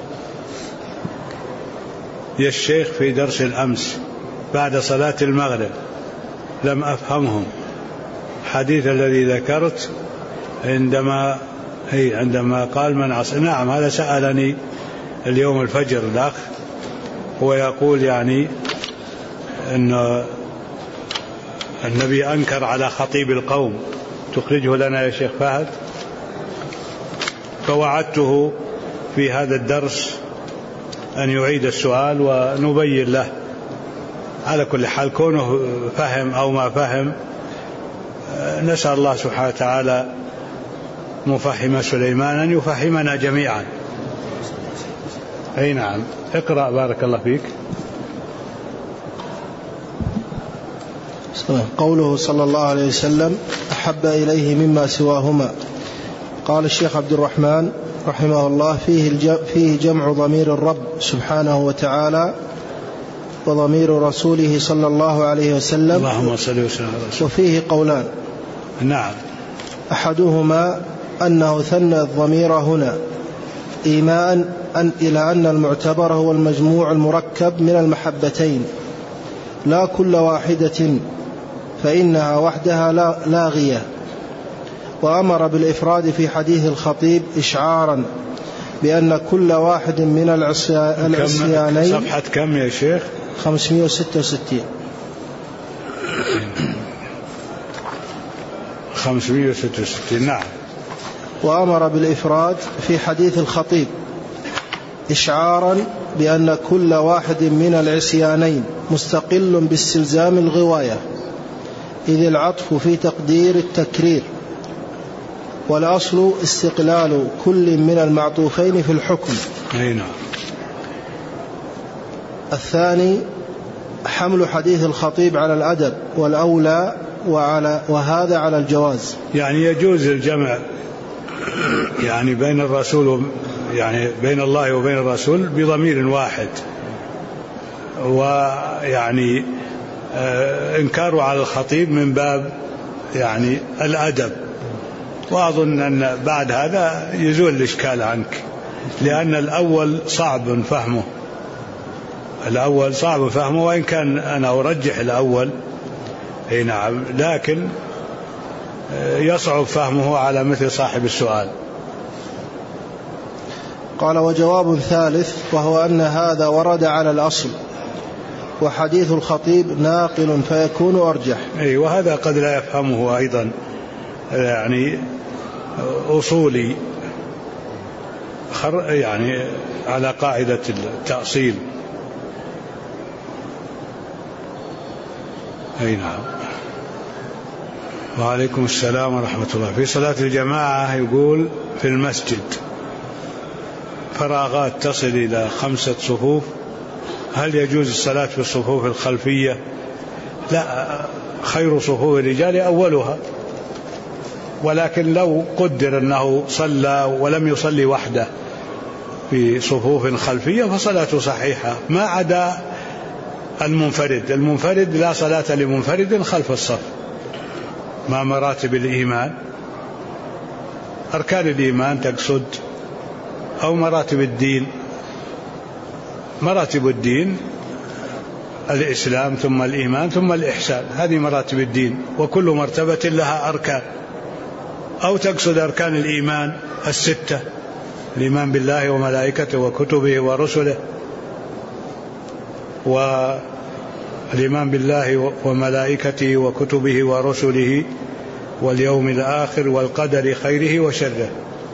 يا الشيخ في درس الأمس بعد صلاة المغرب لم أفهمهم. حديث الذي ذكرت عندما قال من عصى. نعم، هذا سألني اليوم الفجر الأخ، هو يقول يعني أن النبي أنكر على خطيب القوم، تخرجه لنا يا شيخ فهد. فوعدته في هذا الدرس أن يعيد السؤال ونبين له. على كل حال كونه فهم أو ما فهم، نسأل الله سبحانه وتعالى مفهم سليمان أن يفهمنا جميعا. أي نعم، اقرأ بارك الله فيك. قوله صلى الله عليه وسلم أحب إليه مما سواهما. قال الشيخ عبد الرحمن رحمه الله فيه جمع ضمير الرب سبحانه وتعالى وضمير رسوله صلى الله عليه وسلم، اللهم صل وسلم على رسوله. وفيه قولان. نعم. أحدهما أنه ثنى الضمير هنا إيماء إلى أن المعتبر هو المجموع المركب من المحبتين لا كل واحدة، فإنها وحدها لاغية. وأمر بالإفراد في حديث الخطيب إشعارا بأن كل واحد من العصيانين. صفحة كم يا شيخ؟ 566. 566. نعم. وأمر بالإفراد في حديث الخطيب إشعارا بأن كل واحد من العصيانين مستقل باستلزام الغواية، إذ العطف في تقدير التكرير، والأصل استقلال كل من المعطوفين في الحكم. نعم. الثاني حمل حديث الخطيب على الأدب والأولى وهذا على الجواز. يعني يجوز الجمع يعني بين الرسول يعني بين الله وبين الرسول بضمير واحد، ويعني إنكاره على الخطيب من باب يعني الأدب. وأظن أن بعد هذا يزول الإشكال عنك، لأن الأول صعب فهمه، وإن كان أنا أرجح الأول. أي نعم، لكن يصعب فهمه على مثل صاحب السؤال. قال وجواب ثالث، وهو أن هذا ورد على الأصل، وحديث الخطيب ناقل فيكون أرجح. أي، وهذا قد لا يفهمه أيضا يعني أصولي يعني على قاعدة التأصيل. أي نعم. وعليكم السلام ورحمة الله. في صلاة الجماعة يقول في المسجد فراغات تصل إلى 5 صفوف، هل يجوز الصلاة في الصفوف الخلفية؟ لا، خير صفوف الرجال أولها، ولكن لو قدر أنه صلى ولم يصلي وحده في صفوف خلفية فصلاته صحيحة، ما عدا المنفرد لا صلاة لمنفرد خلف الصف. ما مراتب الإيمان؟ أركان الإيمان تقصد أو مراتب الدين؟ مراتب الدين الإسلام ثم الإيمان ثم الإحسان، هذه مراتب الدين، وكل مرتبة لها أركان. أو تقصد أركان الإيمان الستة: الإيمان بالله وملائكته وكتبه ورسله، والإيمان بالله وملائكته وكتبه ورسله واليوم الآخر والقدر خيره وشره.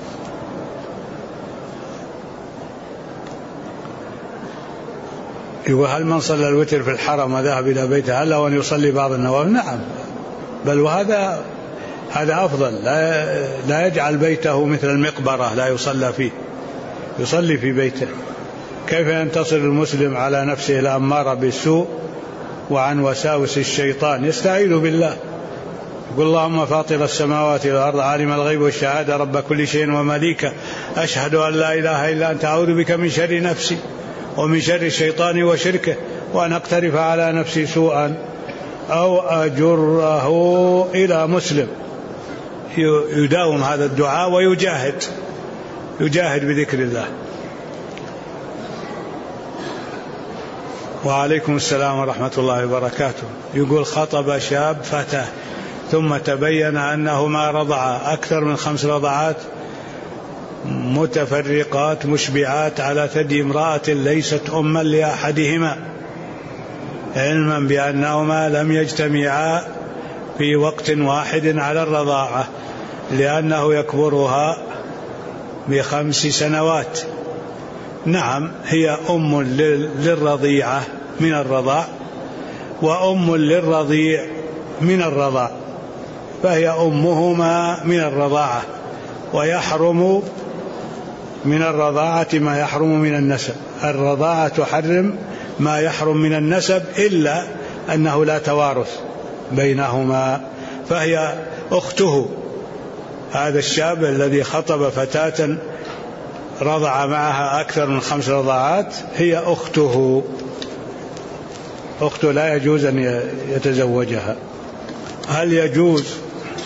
وهل من صلى الوتر في الحرم وذهب إلى بيته هل له أن يصلي بعض النوافل؟ نعم، بل وهذا أفضل. لا يجعل بيته مثل المقبرة لا يصلى فيه، يصلي في بيته. كيف ينتصر المسلم على نفسه الأمارة بالسوء وعن وساوس الشيطان؟ يستعيذ بالله، يقول: اللهم فاطر السماوات والأرض عالم الغيب والشهادة رب كل شيء ومليكه، أشهد أن لا إله إلا أنت، أعوذ بك من شر نفسي ومن شر الشيطان وشركه، وأن أقترف على نفسي سوءا أو أجره إلى مسلم. يداوم هذا الدعاء ويجاهد بذكر الله. وعليكم السلام ورحمة الله وبركاته. يقول: خطب شاب فتاة ثم تبين أنهما رضعا أكثر من 5 رضعات متفرقات مشبعات على ثدي امرأة ليست أما لأحدهما، علما بأنهما لم يجتمعا في وقت واحد على الرضاعة لأنه يكبرها ب5 سنوات. نعم، هي أم للرضيعة من الرضاع وأم للرضيع من الرضاع، فهي أمهما من الرضاعة، ويحرم من الرضاعة ما يحرم من النسب. الرضاعة تحرم ما يحرم من النسب إلا أنه لا توارث بينهما، فهي أخته. هذا الشاب الذي خطب فتاة رضع معها أكثر من 5 رضعات هي أخته، لا يجوز أن يتزوجها. هل يجوز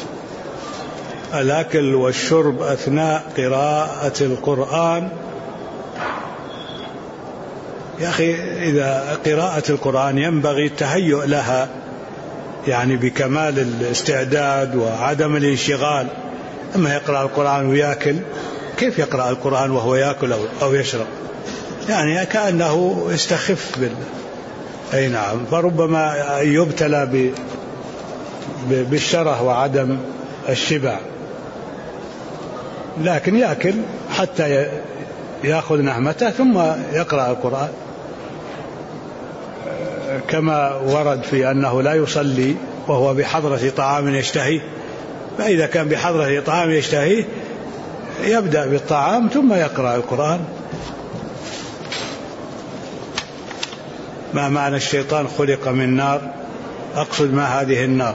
الأكل والشرب أثناء قراءة القرآن؟ يا أخي، إذا قراءة القرآن ينبغي التهيؤ لها، يعني بكمال الاستعداد وعدم الانشغال. أما يقرأ القرآن ويأكل، كيف يقرأ القرآن وهو يأكل أو يشرب؟ يعني كأنه يستخف أي نعم، فربما يبتلى بالشره وعدم الشبع، لكن يأكل حتى يأخذ نعمته ثم يقرأ القرآن، كما ورد في أنه لا يصلي وهو بحضرة طعام يشتهيه، فإذا كان بحضرة طعام يشتهيه يبدأ بالطعام ثم يقرأ القرآن. ما معنى الشيطان خلق من نار؟ أقصد ما هذه النار؟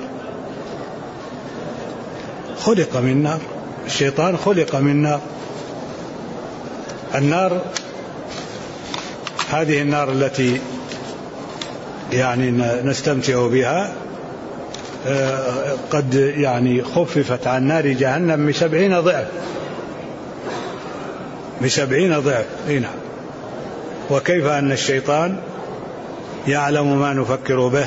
خلق من نار، الشيطان خلق من نار. النار هذه النار التي يعني نستمتع بها قد يعني خففت عن نار جهنم ب70 ضعف، ب70 ضعف. نعم. وكيف أن الشيطان يعلم ما نفكر به،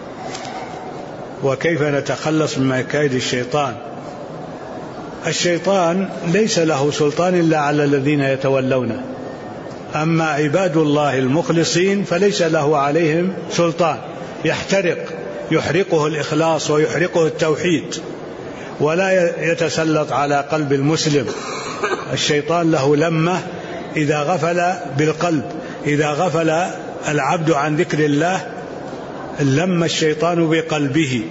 وكيف نتخلص من مكائد الشيطان؟ الشيطان ليس له سلطان إلا على الذين يتولونه، أما عباد الله المخلصين فليس له عليهم سلطان. يحرقه الإخلاص ويحرقه التوحيد، ولا يتسلط على قلب المسلم. الشيطان له لمة إذا غفل بالقلب، إذا غفل العبد عن ذكر الله لم الشيطان بقلبه.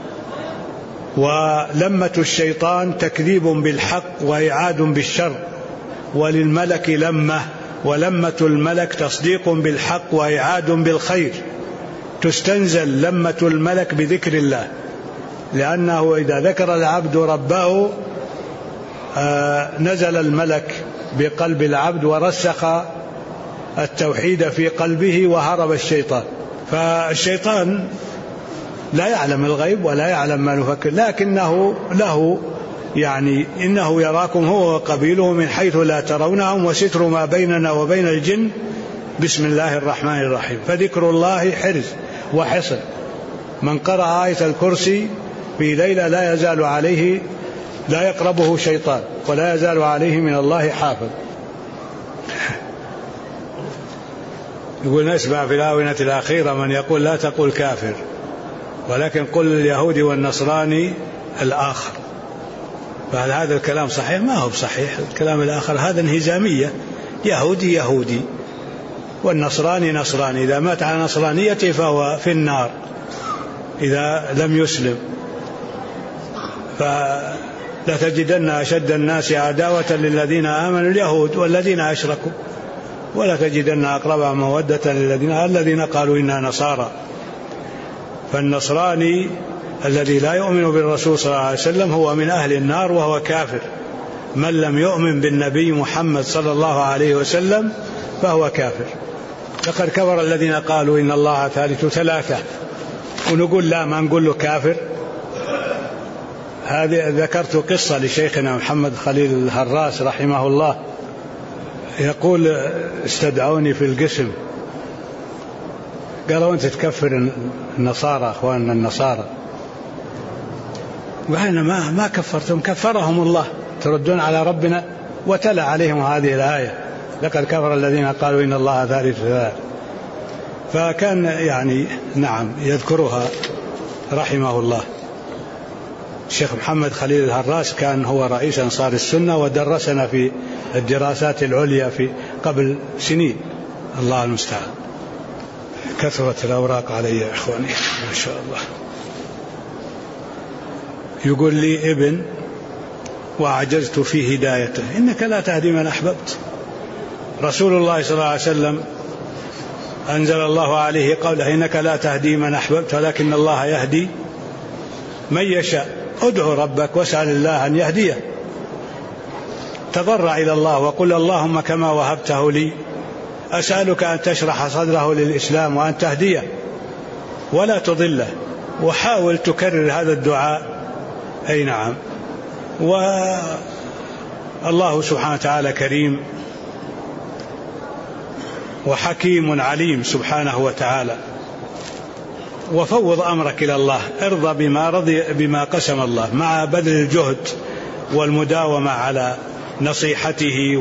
ولمة الشيطان تكذيب بالحق وإعاد بالشر، وللملك لمة، ولمة الملك تصديق بالحق وإعاد بالخير. تستنزل لمة الملك بذكر الله، لأنه إذا ذكر العبد ربه نزل الملك بقلب العبد ورسخ التوحيد في قلبه وهرب الشيطان. فالشيطان لا يعلم الغيب ولا يعلم ما نفكر، لكنه له يعني إنه يراكم هو وقبيله من حيث لا ترونهم وستر ما بيننا وبين الجن بسم الله الرحمن الرحيم. فذكر الله حرز وحصن. من قرأ آية الكرسي في ليلة لا يزال عليه، لا يقربه شيطان ولا يزال عليه من الله حافظ. يقول نسمع في الآونة الأخيرة من يقول لا تقول كافر ولكن قل اليهودي والنصراني الآخر. فهل هذا الكلام صحيح؟ ما هو صحيح. الكلام الآخر هذا انهزامية. يهودي يهودي والنصراني نصراني، إذا مات على نصرانيته فهو في النار إذا لم يسلم. فلتجدن أشد الناس عداوة للذين آمنوا اليهود والذين أشركوا ولا تجدن أقربهم مودة الذين قالوا إنا نصارى. فالنصراني الذي لا يؤمن بالرسول صلى الله عليه وسلم هو من أهل النار وهو كافر. من لم يؤمن بالنبي محمد صلى الله عليه وسلم فهو كافر. لقد كفر الذين قالوا إن الله ثالث ثلاثة، ونقول لا، ما نقول له كافر. هذه ذكرت قصة لشيخنا محمد خليل الهراس رحمه الله، يقول استدعوني في القسم قالوا أنت تكفر النصارى أخواننا النصارى، وأنا ما كفرتهم، كفرهم الله، تردون على ربنا. وتلا عليهم هذه الآية لقد كفر الذين قالوا إن الله ثالث ثلاثة. فكان يعني نعم يذكرها رحمه الله. الشيخ محمد خليل الهراس كان هو رئيس أنصار السنة ودرسنا في الدراسات العليا في قبل سنين. الله المستعان. كثرت الأوراق علي يا إخواني ما شاء الله. يقول لي ابن وعجزت في هدايته. إنك لا تهدي من أحببت. رسول الله صلى الله عليه وسلم أنزل الله عليه قوله إنك لا تهدي من أحببت ولكن الله يهدي من يشاء. ادعو ربك واسأل الله أن يهديه. تضرع إلى الله وقل اللهم كما وهبته لي أسألك أن تشرح صدره للإسلام وأن تهديه ولا تضله. وحاول تكرر هذا الدعاء. أي نعم. والله سبحانه وتعالى كريم وحكيم عليم سبحانه وتعالى. وفوض أمرك إلى الله. ارضى بما قسم الله مع بذل الجهد والمداومة على نصيحته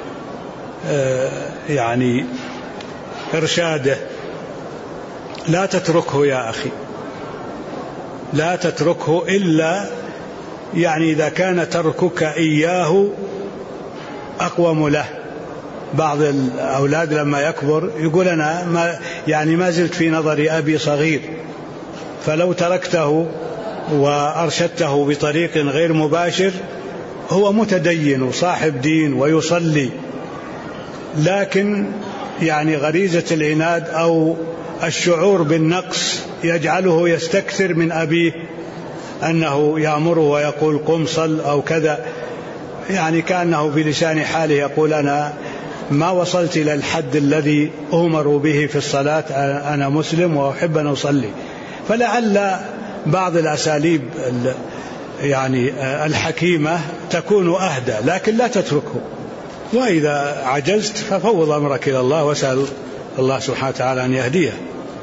يعني إرشاده. لا تتركه يا أخي، لا تتركه إلا يعني إذا كان تركك إياه أقوم له. بعض الأولاد لما يكبر يقول أنا ما زلت في نظر أبي صغير، فلو تركته وأرشدته بطريق غير مباشر هو متدين وصاحب دين ويصلي، لكن يعني غريزة العناد أو الشعور بالنقص يجعله يستكثر من أبيه، أنه يأمره ويقول قم صل أو كذا، يعني كأنه بلسان حاله يقول أنا ما وصلت إلى الحد الذي أمر به في الصلاة، أنا مسلم وأحب أن أصلي. فلعل بعض الأساليب يعني الحكيمة تكون أهدى، لكن لا تتركه. وإذا عجزت ففوض أمرك إلى الله واسأل الله سبحانه وتعالى أن يهديه.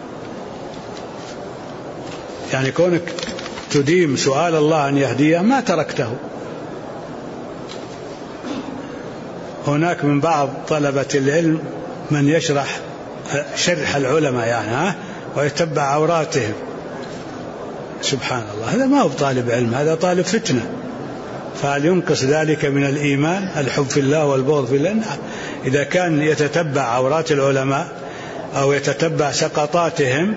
يعني كونك تديم سؤال الله أن يهديه ما تركته. هناك من بعض طلبة العلم من يشرح شرح العلماء يعني ويتبع عوراتهم. سبحان الله، هذا ما هو طالب علم، هذا طالب فتنة. فهل ينقص ذلك من الإيمان الحب في الله والبغض في الله؟ إذا كان يتتبع عورات العلماء أو يتتبع سقطاتهم،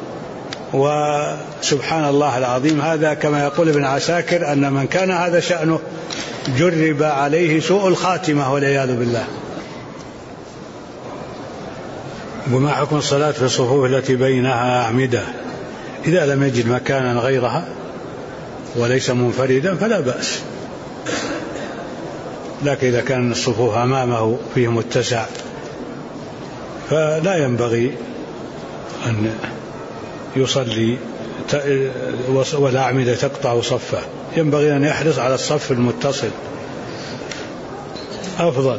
وسبحان الله العظيم، هذا كما يقول ابن عساكر أن من كان هذا شأنه جرب عليه سوء الخاتمة والعياذ بالله. وما حكم الصلاة في الصفوف التي بينها أعمدة إذا لم يجد مكانا غيرها؟ وليس منفردا فلا بأس، لكن إذا كان الصفوف أمامه فيه متسع فلا ينبغي أن يصلي والأعمدة تقطع صفه، ينبغي أن يحرص على الصف المتصل أفضل.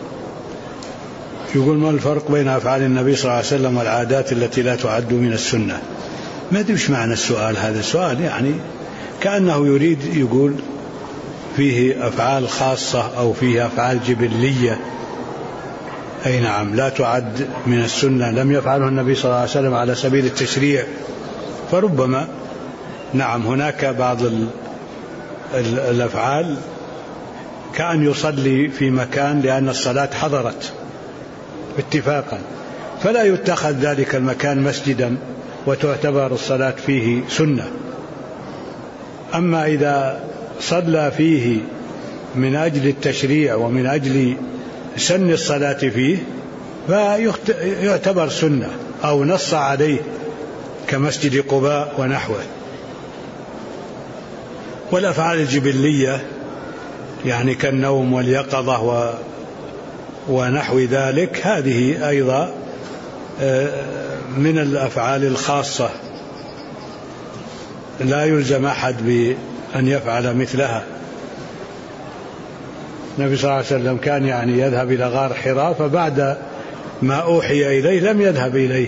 يقول ما الفرق بين أفعال النبي صلى الله عليه وسلم والعادات التي لا تعد من السنة؟ ما أدري إيش معنى السؤال هذا. السؤال يعني كأنه يريد يقول فيه أفعال خاصة أو فيه أفعال جبلية. أي نعم لا تعد من السنة، لم يفعله النبي صلى الله عليه وسلم على سبيل التشريع، فربما نعم هناك بعض الأفعال كأن يصلي في مكان لأن الصلاة حضرت اتفاقا، فلا يتخذ ذلك المكان مسجدا وتعتبر الصلاة فيه سنة. أما إذا صلى فيه من أجل التشريع ومن أجل سن الصلاة فيه فيعتبر سنة أو نص عليه كمسجد قباء ونحوه. والأفعال الجبلية يعني كالنوم واليقظة ونحو ذلك هذه أيضا من الأفعال الخاصة لا يلزم أحد بأن يفعل مثلها. النبي صلى الله عليه وسلم كان يعني يذهب إلى غار حراء، فبعد ما أوحي إليه لم يذهب إليه.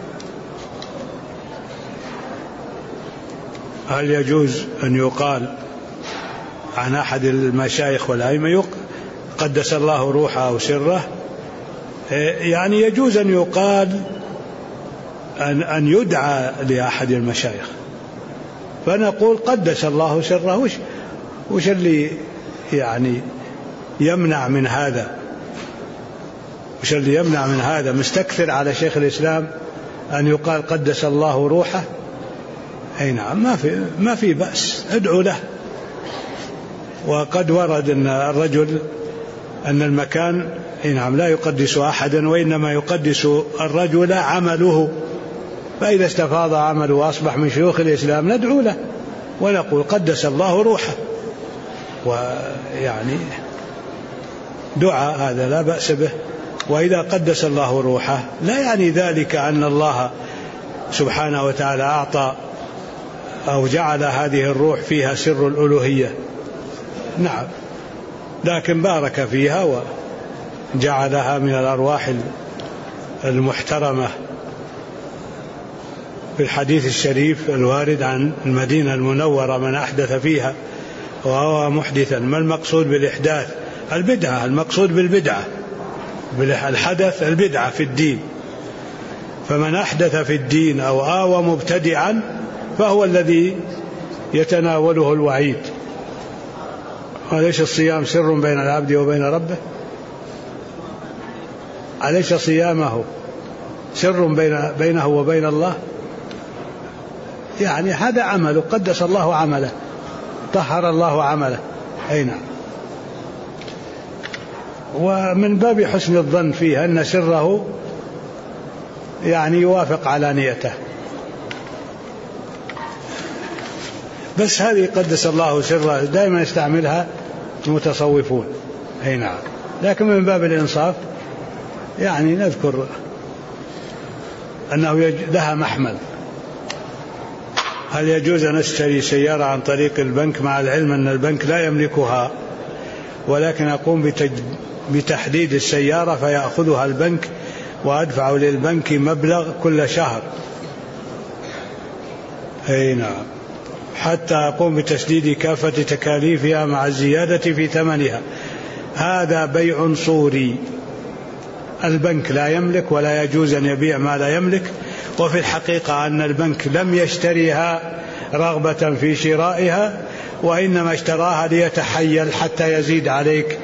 هل يجوز أن يقال عن أحد المشايخ والأئمة قدس الله روحه أو سره؟ يعني يجوز أن يقال أن يدعى لأحد المشايخ، فنقول قدس الله سره. وش اللي يعني يمنع من هذا؟ وش اللي يمنع من هذا؟ مستكثر على شيخ الإسلام أن يقال قدس الله روحه؟ أي نعم ما في بأس، ادعو له. وقد ورد أن الرجل أن المكان نعم لا يقدس أحدا وإنما يقدس الرجل عمله، فإذا استفاض عمله وأصبح من شيوخ الإسلام ندعو له ونقول قدس الله روحه. ويعني دعاء هذا لا بأس به. وإذا قدس الله روحه لا يعني ذلك أن الله سبحانه وتعالى أعطى أو جعل هذه الروح فيها سر الألوهية، نعم، لكن بارك فيها وجعلها من الأرواح المحترمة. في الحديث الشريف الوارد عن المدينة المنورة من أحدث فيها وهو محدثا. ما المقصود بالإحداث؟ البدعة. المقصود بالبدعة الحدث البدعة في الدين. فمن أحدث في الدين أو آوى مبتدعا فهو الذي يتناوله الوعيد. أليس الصيام سر بين العبد وبين ربه؟ أليس صيامه سر بينه وبين الله؟ يعني هذا عمله، قدس الله عمله، طهر الله عمله. أي نعم. ومن باب حسن الظن فيه أن سره يعني يوافق على نيته. بس هذه قدس الله سره دائما يستعملها المتصوفون. أي نعم. لكن من باب الإنصاف يعني نذكر أنه لها محمل. هل يجوز أن أشتري سيارة عن طريق البنك مع العلم أن البنك لا يملكها، ولكن أقوم بتحديد السيارة فيأخذها البنك وأدفع للبنك مبلغ كل شهر؟ أي نعم. حتى أقوم بتسديد كافة تكاليفها مع الزيادة في ثمنها. هذا بيع صوري. البنك لا يملك ولا يجوز أن يبيع ما لا يملك. وفي الحقيقة أن البنك لم يشتريها رغبة في شرائها، وإنما اشتراها ليتحيل حتى يزيد عليك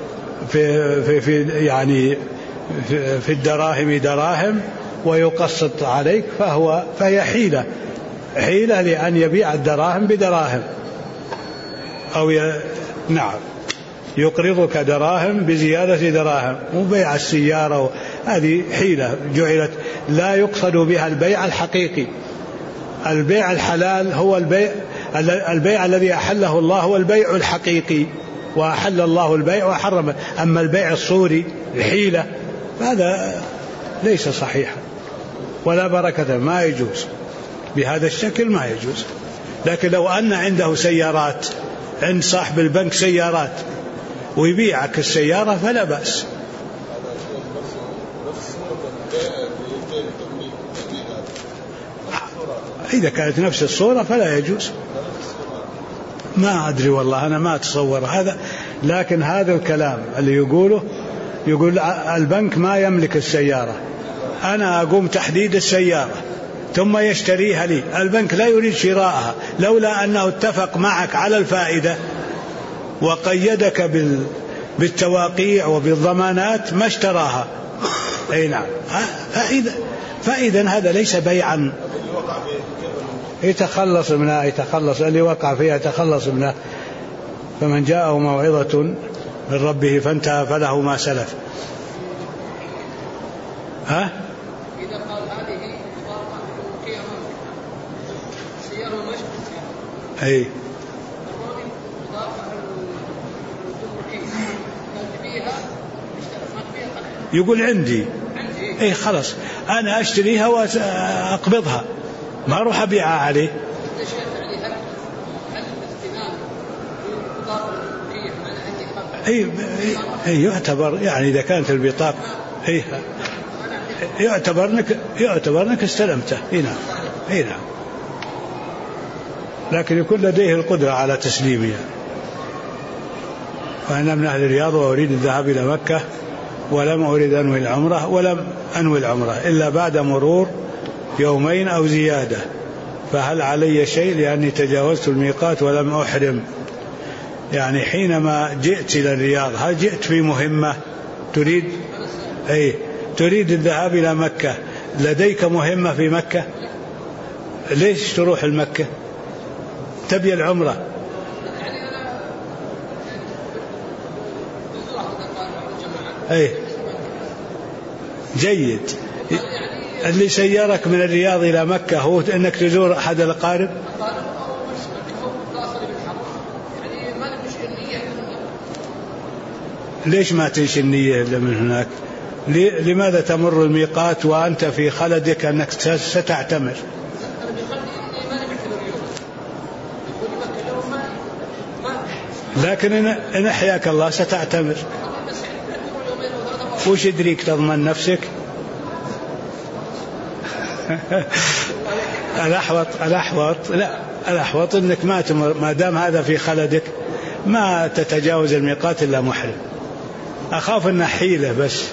في الدراهم دراهم ويقسط عليك، فهي حيلة لأن يبيع الدراهم بدراهم أو نعم يقرضك دراهم بزيادة دراهم. وبيع السيارة هذه حيلة جعلت لا يقصد بها البيع الحقيقي. البيع الحلال هو البيع البيع الذي أحله الله هو البيع الحقيقي، وأحل الله البيع وحرم. أما البيع الصوري الحيلة هذا ليس صحيحا ولا بركة، ما يجوز بهذا الشكل، ما يجوز. لكن لو أن عنده سيارات، عند صاحب البنك سيارات ويبيعك السيارة فلا بأس. إذا كانت نفس الصورة فلا يجوز. ما أدري والله، أنا ما أتصور هذا، لكن هذا الكلام اللي يقول البنك ما يملك السيارة، أنا أقوم تحديد السيارة ثم يشتريها لي، البنك لا يريد شراءها، لولا أنه اتفق معك على الفائدة وقيدك بالتواقيع وبالضمانات ما اشتراها. أي نعم. فإذا هذا ليس بيعا، يتخلص منها، اللي وقع فيها يتخلص منها. فمن جاءه موعظة من ربه فانتهى فله ما سلف. ها؟ إذا قال هذه إضافة قيمة سيارة مشهورة، أي يقول عندي أي خلاص أنا أشتريها وأقبضها، ما أروح أبيعها عليه. أي يعتبر يعني إذا كانت البطاقة يعتبر أنك استلمته. نعم. لكن يكون لديه القدرة على تسليمها. وأنا من أهل الرياض وأريد الذهاب إلى مكة ولم أريد أنوي العمرة إلا بعد مرور يومين أو زيادة، فهل علي شيء لأني تجاوزت الميقات ولم أحرم؟ يعني حينما جئت إلى الرياض هل جئت في مهمة تريد الذهاب إلى مكة، لديك مهمة في مكة؟ ليش تروح المكة؟ تبي العمرة؟ جيد. اللي سيرك من الرياض إلى مكة هو أنك تزور أحد الأقارب؟ ليش ما تنشي النية إلا من هناك؟ لماذا تمر الميقات وأنت في خلدك أنك ستعتمر؟ لكن إن أحياك الله ستعتمر. وش يدريك تضمن نفسك؟ الأحوط أنك ما تمر، ما دام هذا في خلدك ما تتجاوز الميقات إلا محرم. أخاف أن حيلة بس.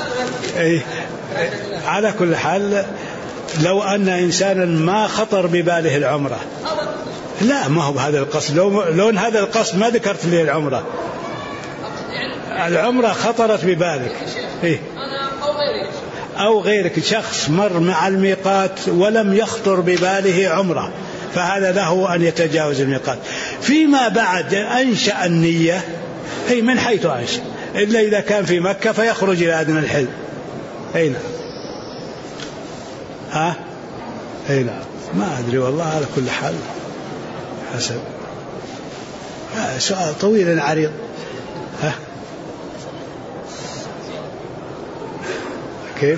على كل حال لو أن إنسانا ما خطر بباله العمرة، لا ما هو بهذا القصد، لو أن هذا القصد ما ذكرت لي العمرة خطرت ببالك أو غيرك، شخص مر مع الميقات ولم يخطر بباله عمرة، فهذا له أن يتجاوز الميقات. فيما بعد أنشأ النية من حيث أنشأ، إلا إذا كان في مكة فيخرج إلى أدنى الحل. نعم. نعم. ما أدري والله، على كل حال حسب. سؤال طويل عريض. كيف؟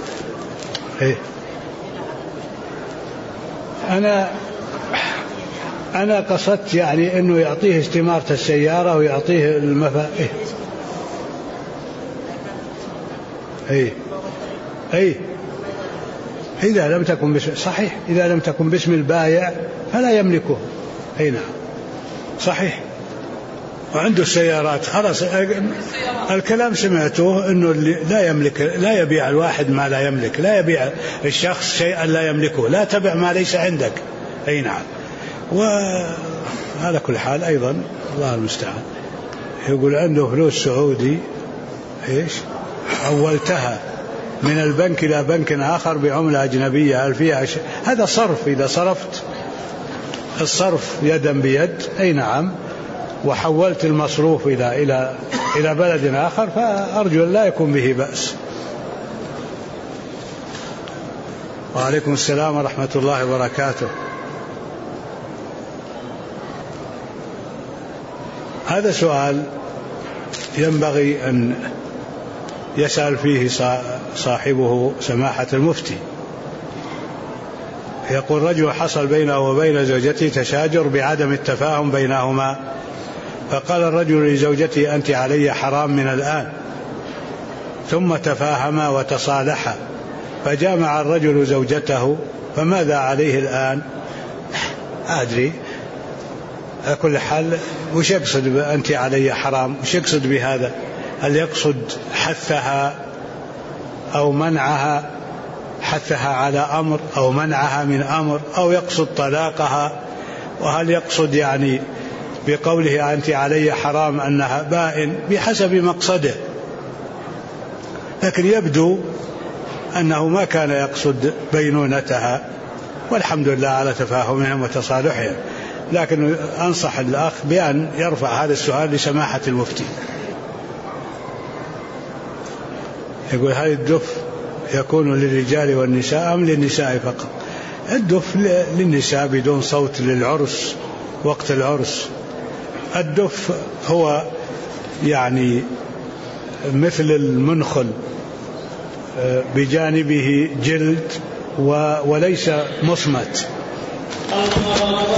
أنا قصدت يعني أنه يعطيه استمارة السيارة ويعطيه المفاتيح. إذا لم تكن باسم، صحيح، إذا لم تكن باسم البائع فلا يملكه. نعم صحيح. وعنده السيارات خلاص، الكلام سمعته أنه لا يملك، لا يبيع الواحد ما لا يملك، لا يبيع الشخص شيئا لا يملكه، لا تبع ما ليس عندك. نعم. وعلى كل حال أيضا الله المستعان، يقول عنده فلوس سعودي حولتها من البنك إلى بنك آخر بعملة أجنبية، هل فيها شيء؟ هذا صرف، إذا صرفت الصرف يدا بيد. نعم. وحولت المصروف إلى بلد آخر، فأرجو أن لا يكون به بأس. وعليكم السلام ورحمة الله وبركاته. هذا سؤال ينبغي أن يسأل فيه صاحبه سماحة المفتي. يقول: رجل حصل بينه وبين زوجته تشاجر بعدم التفاهم بينهما، فقال الرجل لزوجته: أنت علي حرام من الآن، ثم تفاهما وتصالحا، فجامع الرجل زوجته، فماذا عليه الآن؟ أدري. على كل حال وش يقصد أنت علي حرام؟ وش يقصد بهذا؟ هل يقصد حثها أو منعها، حثها على أمر أو منعها من أمر، أو يقصد طلاقها؟ وهل يقصد يعني بقوله أنت علي حرام أنها بائن؟ بحسب مقصده، لكن يبدو أنه ما كان يقصد بينونتها، والحمد لله على تفاهمهم وتصالحهم. لكن أنصح الأخ بأن يرفع هذا السؤال لسماحة المفتي. يقول: هل الدف يكون للرجال والنساء أم للنساء فقط؟ الدف للنساء بدون صوت للعرس وقت العرس. الدف هو يعني مثل المنخل بجانبه جلد وليس مصمت،